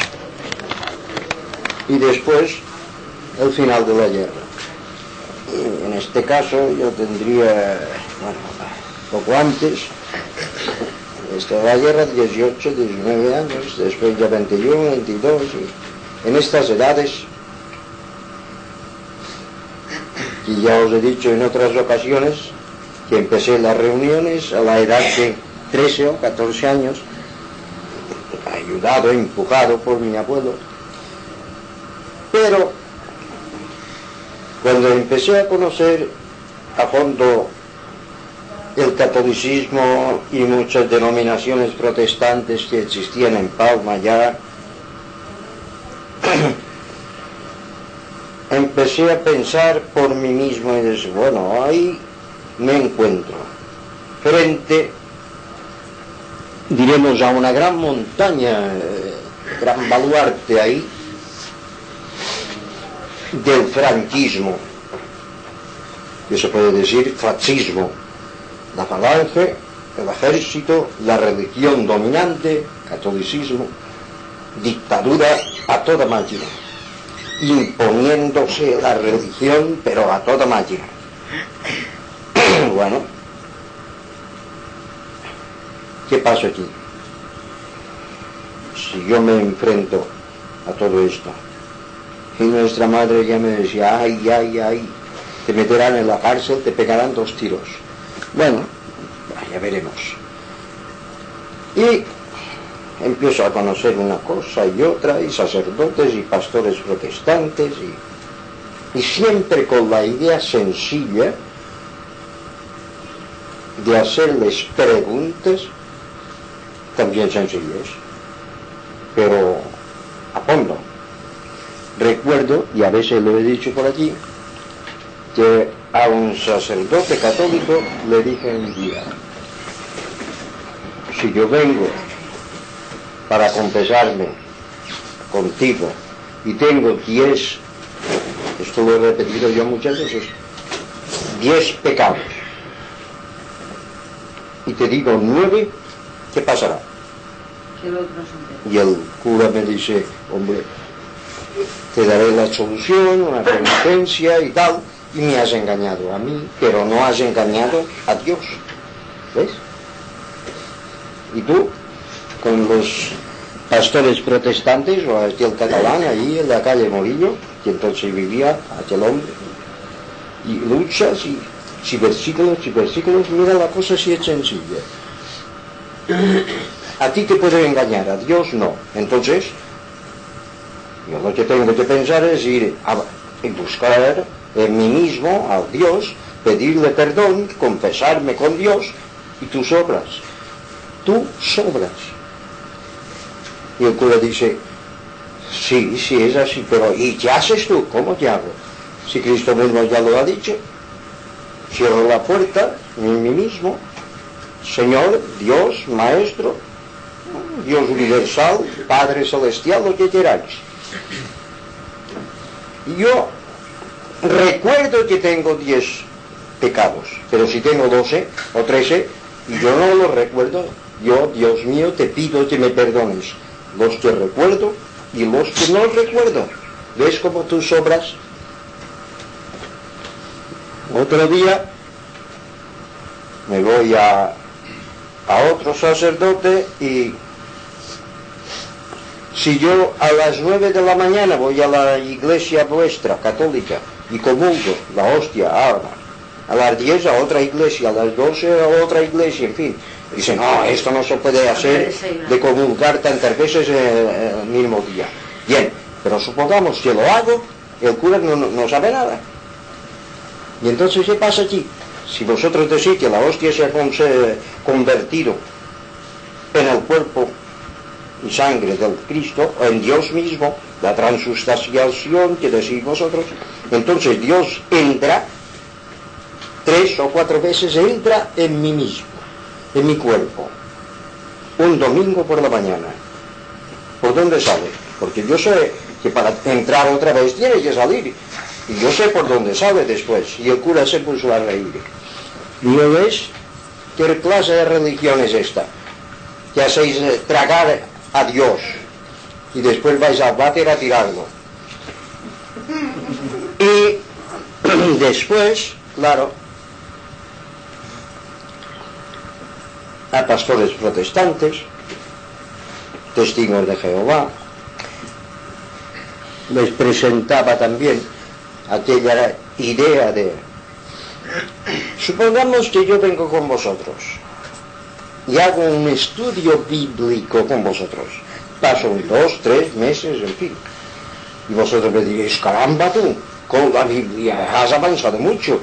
y después el final de la guerra. Y en este caso yo tendría, bueno, poco antes de la guerra, dieciocho, diecinueve años, después ya veintiuno, veintidós, y en estas edades, y ya os he dicho en otras ocasiones que empecé las reuniones a la edad de trece o catorce años, ayudado, empujado por mi abuelo. Pero cuando empecé a conocer a fondo el catolicismo y muchas denominaciones protestantes que existían en Palma ya, empecé a pensar por mí mismo y decir, bueno, ahí me encuentro frente, diremos, a una gran montaña, eh, gran baluarte ahí del franquismo, que se puede decir fascismo, la falange, el ejército, la religión dominante, catolicismo, dictadura a toda máquina, imponiéndose la religión, pero a toda máquina. Bueno, ¿qué pasa aquí? Si yo me enfrento a todo esto, y nuestra madre ya me decía, ay, ay, ay, te meterán en la cárcel, te pegarán dos tiros. Bueno, ya veremos. Y empiezo a conocer una cosa y otra, y sacerdotes y pastores protestantes, y, y siempre con la idea sencilla de hacerles preguntas también sencillas, pero a fondo. Recuerdo, y a veces lo he dicho por aquí, que a un sacerdote católico le dije un día, si yo vengo para confesarme contigo y tengo diez, esto lo he repetido yo muchas veces, diez pecados, y te digo nueve, ¿qué pasará? Y el cura me dice, hombre, te daré la solución, una penitencia y tal, y me has engañado a mí, pero no has engañado a Dios, ¿ves? Y tú, con los pastores protestantes o aquel catalán ahí en la calle Morillo, que entonces vivía aquel hombre, y luchas y si versículos y versículos, mira, la cosa sí es sencilla. A ti te puede engañar, a Dios no. Entonces, yo lo que tengo que pensar es ir a buscar en mí mismo al Dios, pedirle perdón, confesarme con Dios, y tú sobras. Tú sobras. Y el cura dice, sí, sí es así, pero ¿y qué haces tú? ¿Cómo te hago? Si Cristo mismo ya lo ha dicho. Cierro la puerta en mí mismo, Señor, Dios, Maestro, Dios universal, Padre celestial, lo que queráis. Y yo recuerdo que tengo diez pecados, pero si tengo doce o trece y yo no los recuerdo, yo, Dios mío, te pido que me perdones los que recuerdo y los que no recuerdo. ¿Ves cómo tú sobras? Otro día me voy a, a otro sacerdote y si yo a las nueve de la mañana voy a la iglesia vuestra católica y comulgo la hostia, ahora, a las diez a otra iglesia, a las doce a otra iglesia, en fin, dice, no, esto no se puede hacer de comulgar tantas veces en el mismo día. Bien, pero supongamos que lo hago, el cura no, no sabe nada. Y entonces, ¿qué pasa aquí? Si vosotros decís que la hostia se ha convertido en el cuerpo y sangre del Cristo, o en Dios mismo, la transustanciación que decís vosotros, entonces Dios entra, tres o cuatro veces entra en mí mismo, en mi cuerpo, un domingo por la mañana. ¿Por dónde sale? Porque yo sé que para entrar otra vez tiene que salir. Y yo sé por dónde sale después. Y el cura se puso a reír. ¿No ves? ¿Qué clase de religión es esta? Que hacéis eh, tragar a Dios y después vais al váter a tirarlo. Y después, claro, a pastores protestantes, testigos de Jehová, les presentaba también aquella idea de, supongamos que yo vengo con vosotros y hago un estudio bíblico con vosotros, paso un dos, tres meses, en fin, y vosotros me diréis, caramba tú, con la Biblia has avanzado mucho.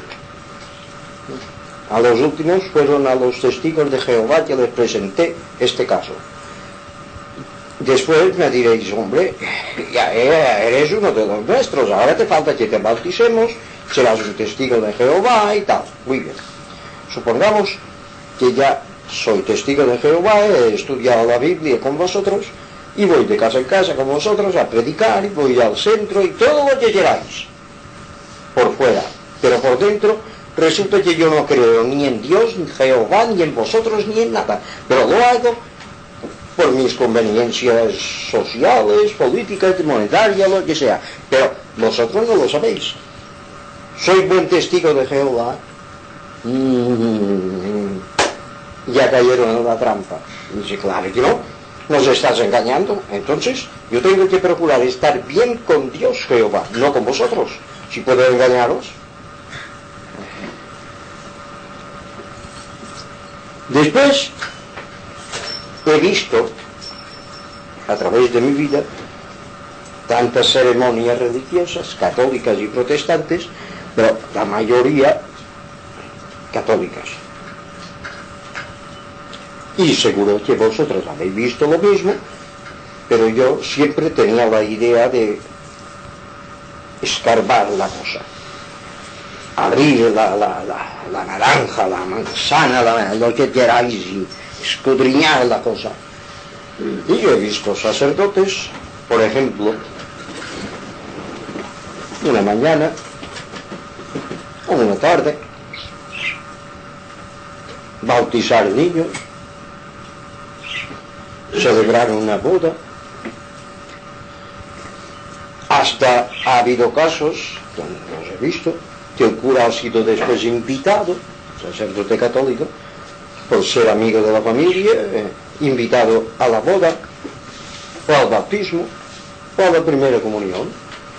A los últimos fueron a los testigos de Jehová que les presenté este caso. Después me diréis, hombre, ya eres uno de los nuestros, ahora te falta que te bauticemos, serás un testigo de Jehová y tal. Muy bien. Supongamos que ya soy testigo de Jehová, he estudiado la Biblia con vosotros y voy de casa en casa con vosotros a predicar y voy al centro y todo lo que queráis. Por fuera. Pero por dentro resulta que yo no creo ni en Dios, ni en Jehová, ni en vosotros, ni en nada. Pero lo hago por mis conveniencias sociales, políticas, monetarias, lo que sea. Pero vosotros no lo sabéis. ¿Soy buen testigo de Jehová? Mm-hmm. ya cayeron en la trampa. Y dice, claro que no, nos estás engañando. Entonces yo tengo que procurar estar bien con Dios Jehová, no con vosotros. Si puedo engañaros. Después he visto a través de mi vida tantas ceremonias religiosas, católicas y protestantes, pero la mayoría católicas. Y seguro que vosotros habéis visto lo mismo, pero yo siempre tenía la idea de escarbar la cosa, abrir la, la, la, la naranja, la manzana, la, lo que queráis, y escudriñar la cosa. Y yo he visto sacerdotes, por ejemplo, una mañana o una tarde, bautizar niños, celebrar una boda. Hasta ha habido casos, los he visto, que el cura ha sido después invitado, sacerdote católico, por ser amigo de la familia, eh, invitado a la boda, o al bautismo, o a la primera comunión.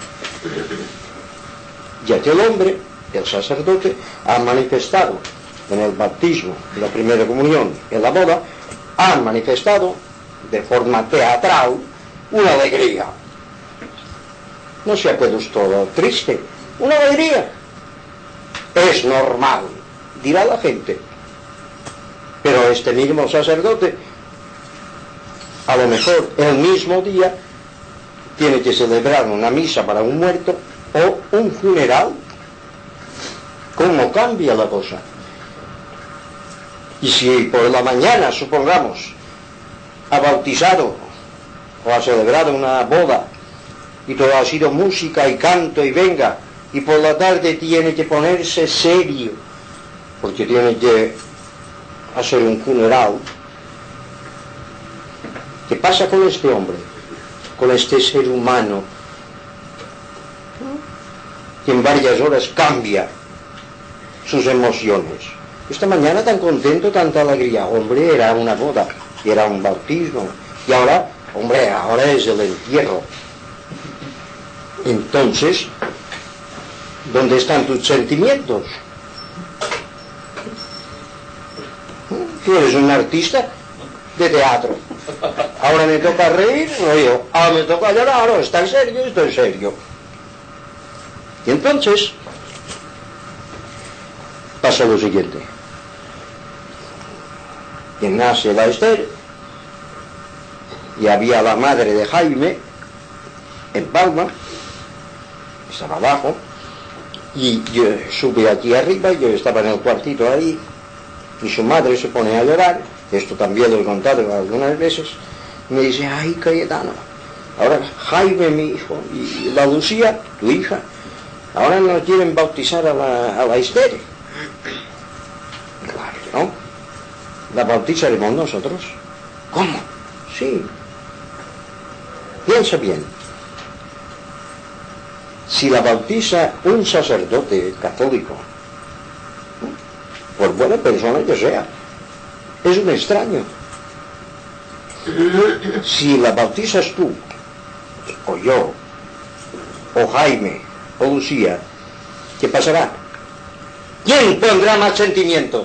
Ya que el hombre, el sacerdote, ha manifestado en el bautismo, en la primera comunión, en la boda, ha manifestado de forma teatral una alegría. No se ha puesto triste, una alegría. Es normal, dirá la gente. Pero este mismo sacerdote, a lo mejor el mismo día, tiene que celebrar una misa para un muerto o un funeral. ¿Cómo cambia la cosa? Y si por la mañana, supongamos, ha bautizado o ha celebrado una boda y todo ha sido música y canto y venga, y por la tarde tiene que ponerse serio porque tiene que hacer un funeral, ¿qué pasa con este hombre, con este ser humano que en varias horas cambia sus emociones? Esta mañana tan contento, tanta alegría, hombre, era una boda, era un bautismo, y ahora, hombre, ahora es el entierro. Entonces, ¿dónde están tus sentimientos? Tú eres un artista de teatro. Ahora me toca reír, río. Ahora me toca llorar, ahora está en serio, estoy serio. Y entonces pasa lo siguiente. Que nace la Esther, y había la madre de Jaime en Palma, estaba abajo, y yo subí aquí arriba, yo estaba en el cuartito ahí, y su madre se pone a llorar. Esto también lo he contado algunas veces. Me dice, ay, Cayetano, ahora Jaime, mi hijo, y la Lucía, tu hija, ahora nos quieren bautizar a la, a la Esther. Claro que no, la bautizaremos nosotros. ¿Cómo? Sí. Piensa bien. Si la bautiza un sacerdote católico, por buena persona que sea, es un extraño. Si la bautizas tú, o yo, o Jaime, o Lucía, ¿qué pasará? ¿Quién pondrá más sentimientos?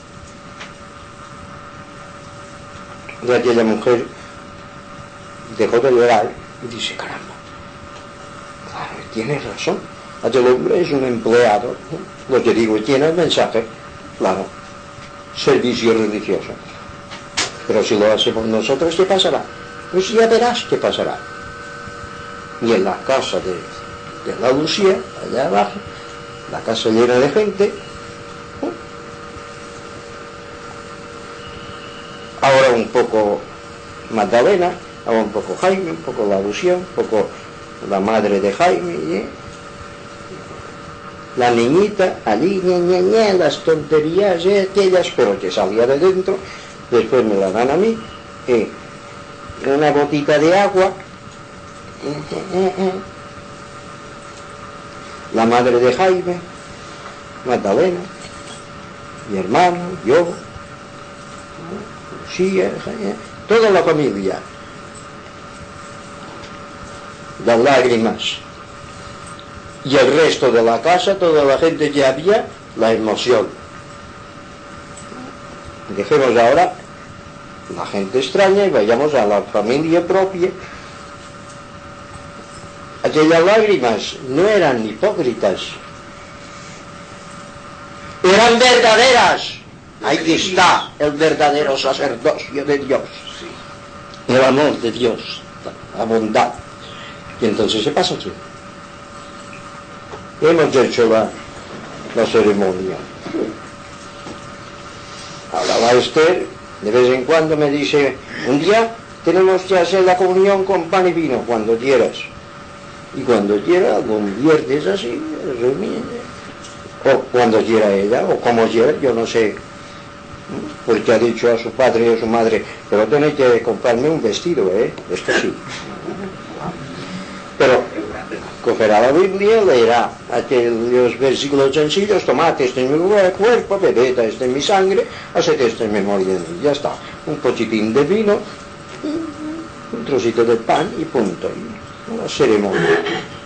De aquella mujer dejó de llorar y dice, caramba, claro, tienes razón, aquel hombre es un empleado, ¿no? Lo que digo, tiene el mensaje, claro, servicio religioso. Pero si lo hacemos nosotros, ¿qué pasará? Pues ya verás qué pasará. Y en la casa de, de la Lucía, allá abajo, la casa llena de gente, ¿no? Ahora un poco Magdalena, ahora un poco Jaime, un poco la Lucía, un poco la madre de Jaime, ¿eh? La niñita, allí, ñe, ñe, ñe, las tonterías ¿eh? aquellas, pero que salía de dentro, después me la dan a mí, ¿eh? Una gotita de agua, ¿eh? ¿eh? ¿eh? La madre de Jaime, Magdalena, mi hermano, yo, Sí, eh, eh, toda la familia. Las lágrimas. Y el resto de la casa, toda la gente que había, la emoción. Dejemos ahora la gente extraña y vayamos a la familia propia. Aquellas lágrimas no eran hipócritas, eran verdaderas. Ahí está el verdadero sacerdocio de Dios, el amor de Dios, la bondad. Y entonces se pasa aquí. Hemos hecho la, la ceremonia. Ahora la Esther de vez en cuando me dice, un día tenemos que hacer la comunión con pan y vino, cuando quieras. Y cuando quiera, algún viernes así, o cuando quiera ella, o como quiera, yo no sé, porque ha dicho a su padre y a su madre, pero tenéis que comprarme un vestido, ¿eh? Esto sí. Pero cogerá la Biblia, leerá aquellos versículos sencillos, tomad, este es mi cuerpo, bebed, este es mi sangre, haced esto en memoria de mí. Ya está, un poquitín de vino, un trocito de pan y punto. Una ceremonia.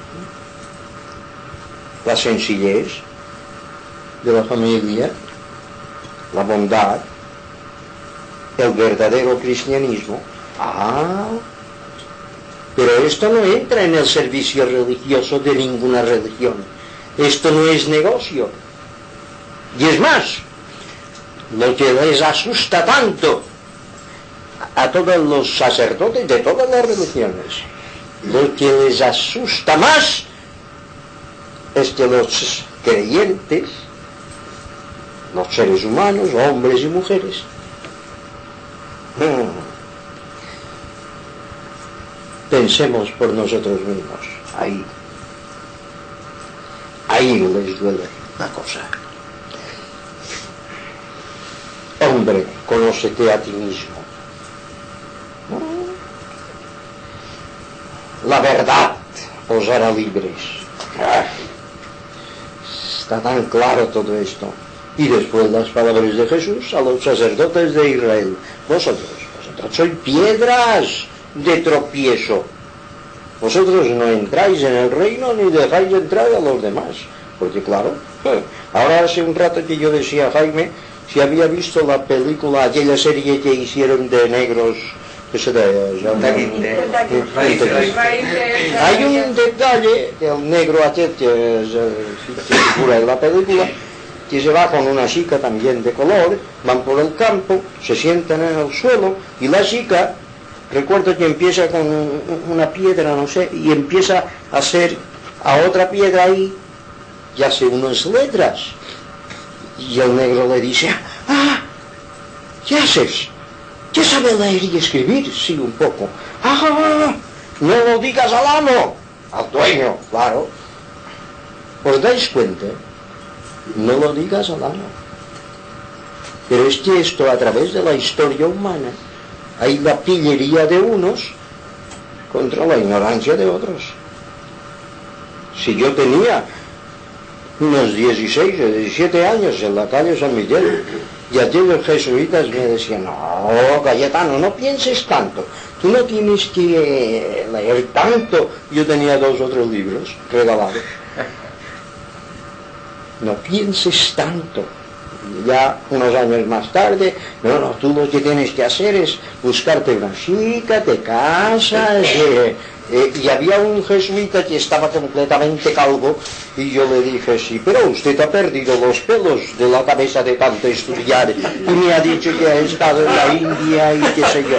La sencillez de la familia, la bondad, el verdadero cristianismo. Ah, pero esto no entra en el servicio religioso de ninguna religión. Esto no es negocio. Y es más, lo que les asusta tanto a todos los sacerdotes de todas las religiones, lo que les asusta más es que los creyentes, los seres humanos, hombres y mujeres, hmm, pensemos por nosotros mismos. Ahí, ahí les duele la cosa. Hombre, conócete a ti mismo. La verdad os hará libres. Está tan claro todo esto. Y después las palabras de Jesús a los sacerdotes de Israel. Vosotros, vosotros sois piedras de tropiezo. Vosotros no entráis en el reino ni dejáis entrar a los demás. Porque claro, ahora hace un rato que yo decía a Jaime si había visto la película, aquella serie que hicieron de negros, que se da, hay un detalle del negro aquel que se figura en la película, que se va con una chica también de color, van por el campo, se sientan en el suelo y la chica, recuerdo que empieza con una piedra, no sé, y empieza a hacer a otra piedra ahí y hace unas letras y el negro le dice, ah, ¿qué haces? ¿Qué sabe leer y escribir? Sí, un poco. ¡Ah! No lo digas al amo, al dueño, claro. ¿Os dais cuenta? No lo digas al amo. Pero es que esto, a través de la historia humana, hay la pillería de unos contra la ignorancia de otros. Si yo tenía unos dieciséis o diecisiete años en la calle San Miguel, y aquellos jesuitas me decían, no, Cayetano, no pienses tanto, tú no tienes que leer tanto. Yo tenía dos o tres libros regalados. No pienses tanto. Y ya unos años más tarde, no, no, tú lo que tienes que hacer es buscarte una chica, te casas, eh, eh, y había un jesuita que estaba completamente calvo, y yo le dije, sí, pero usted ha perdido los pelos de la cabeza de tanto estudiar, y me ha dicho que ha estado en la India y qué sé yo.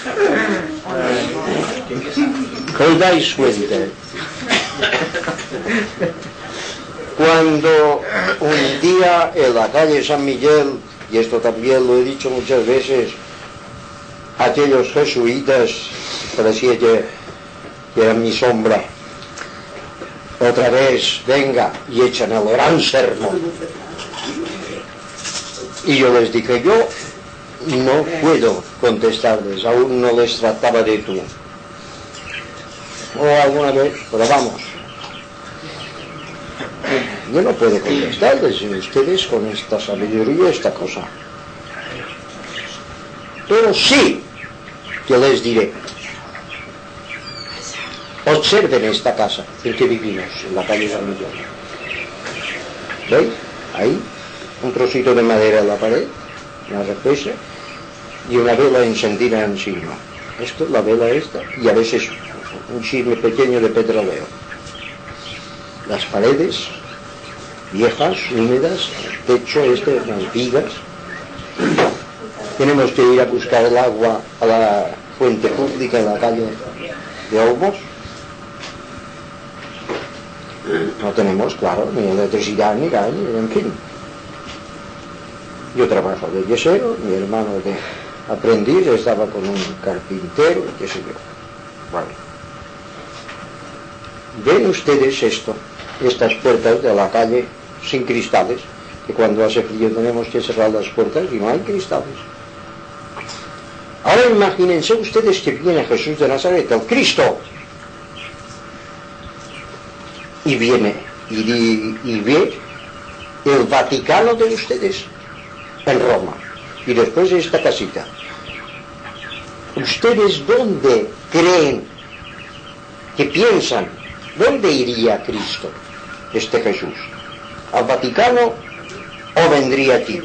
¿Os dais cuenta? Cuando un día en la calle San Miguel, y esto también lo he dicho muchas veces, aquellos jesuitas, parecía que, que eran mi sombra, otra vez, venga, y echan el gran sermón. Y yo les dije, yo no puedo contestarles, aún no les trataba de tú. O alguna vez, pero vamos. Yo no puedo contestarles a ustedes con esta sabiduría, esta cosa. pero sí que les diré. Observen esta casa en que vivimos, en la calle San Miguel. ¿Veis? Ahí, un trocito de madera en la pared, una repisa, y una vela encendida encima. Esto, la vela esta, y a veces un chisme pequeño de petróleo. Las paredes viejas, húmedas, el techo este, las vigas. Tenemos que ir a buscar el agua a la fuente pública en la calle de Olmos. No tenemos, claro, ni electricidad, ni gas, ni en fin. Yo trabajo de yesero, mi hermano de aprendiz estaba con un carpintero, qué sé yo. Vale. ¿Ven ustedes esto? Estas puertas de la calle sin cristales, que cuando hace frío tenemos que cerrar las puertas y no hay cristales. Ahora imagínense ustedes que viene Jesús de Nazaret, el Cristo, y viene y, y, y ve el Vaticano de ustedes en Roma, y después esta casita. ¿Ustedes dónde creen que piensan? ¿Dónde iría Cristo, este Jesús? ¿Al Vaticano o vendría aquí?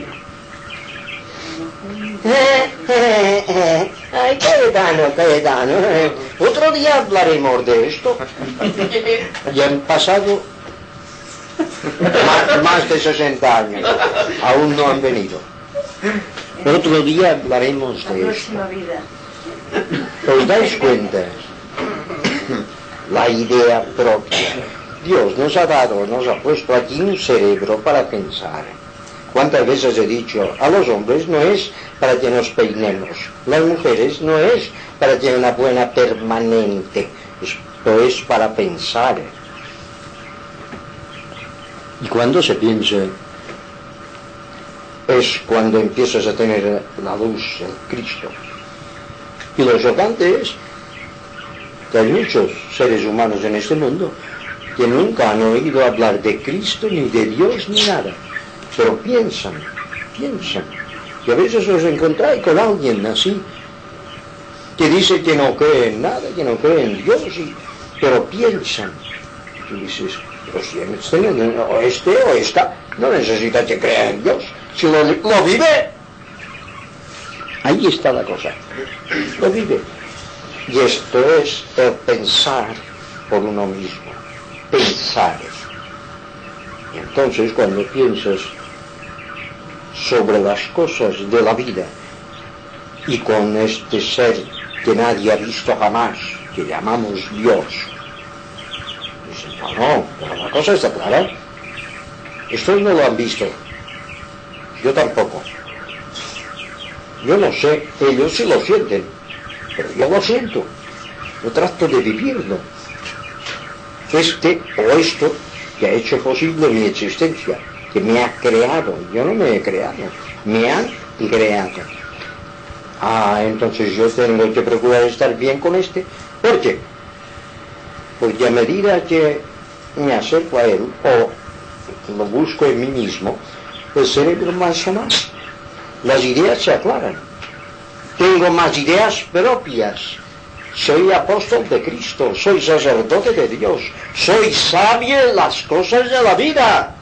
Eh, eh, eh. Ay, Cayetano, Cayetano, eh. Otro día hablaremos de esto. Ya han pasado más, más de sesenta años, aún no han venido. Otro día hablaremos de esto. ¿Os dais cuenta? La idea propia. Dios nos ha dado, nos ha puesto aquí un cerebro para pensar. ¿Cuántas veces he dicho? A los hombres no es para que nos peinemos, las mujeres no es para que una buena permanente, esto es para pensar. Y cuando se piensa, es cuando empiezas a tener la luz, el Cristo. Y lo chocante es que hay muchos seres humanos en este mundo que nunca han oído hablar de Cristo, ni de Dios, ni nada. Pero piensan, piensan. Y a veces os encontráis con alguien así, que dice que no cree en nada, que no cree en Dios, y, pero piensan. Y dices, pero si este, o este o esta no necesita que crea en Dios, si lo, lo vive. Ahí está la cosa, lo vive. Y esto es el pensar por uno mismo, pensar. Y entonces cuando piensas sobre las cosas de la vida y con este ser que nadie ha visto jamás, que llamamos Dios, dices, no, no, pero la cosa está clara. Estos no lo han visto, yo tampoco. Yo no sé, ellos sí lo sienten, pero yo lo siento, yo trato de vivirlo. Este o esto que ha hecho posible mi existencia, que me ha creado, yo no me he creado, me han creado. Ah, entonces yo tengo que procurar estar bien con este. ¿Por qué? Porque a medida que me acerco a él, o lo busco en mí mismo, el cerebro más o más, las ideas se aclaran. Tengo más ideas propias. Soy apóstol de Cristo, soy sacerdote de Dios, soy sabio en las cosas de la vida.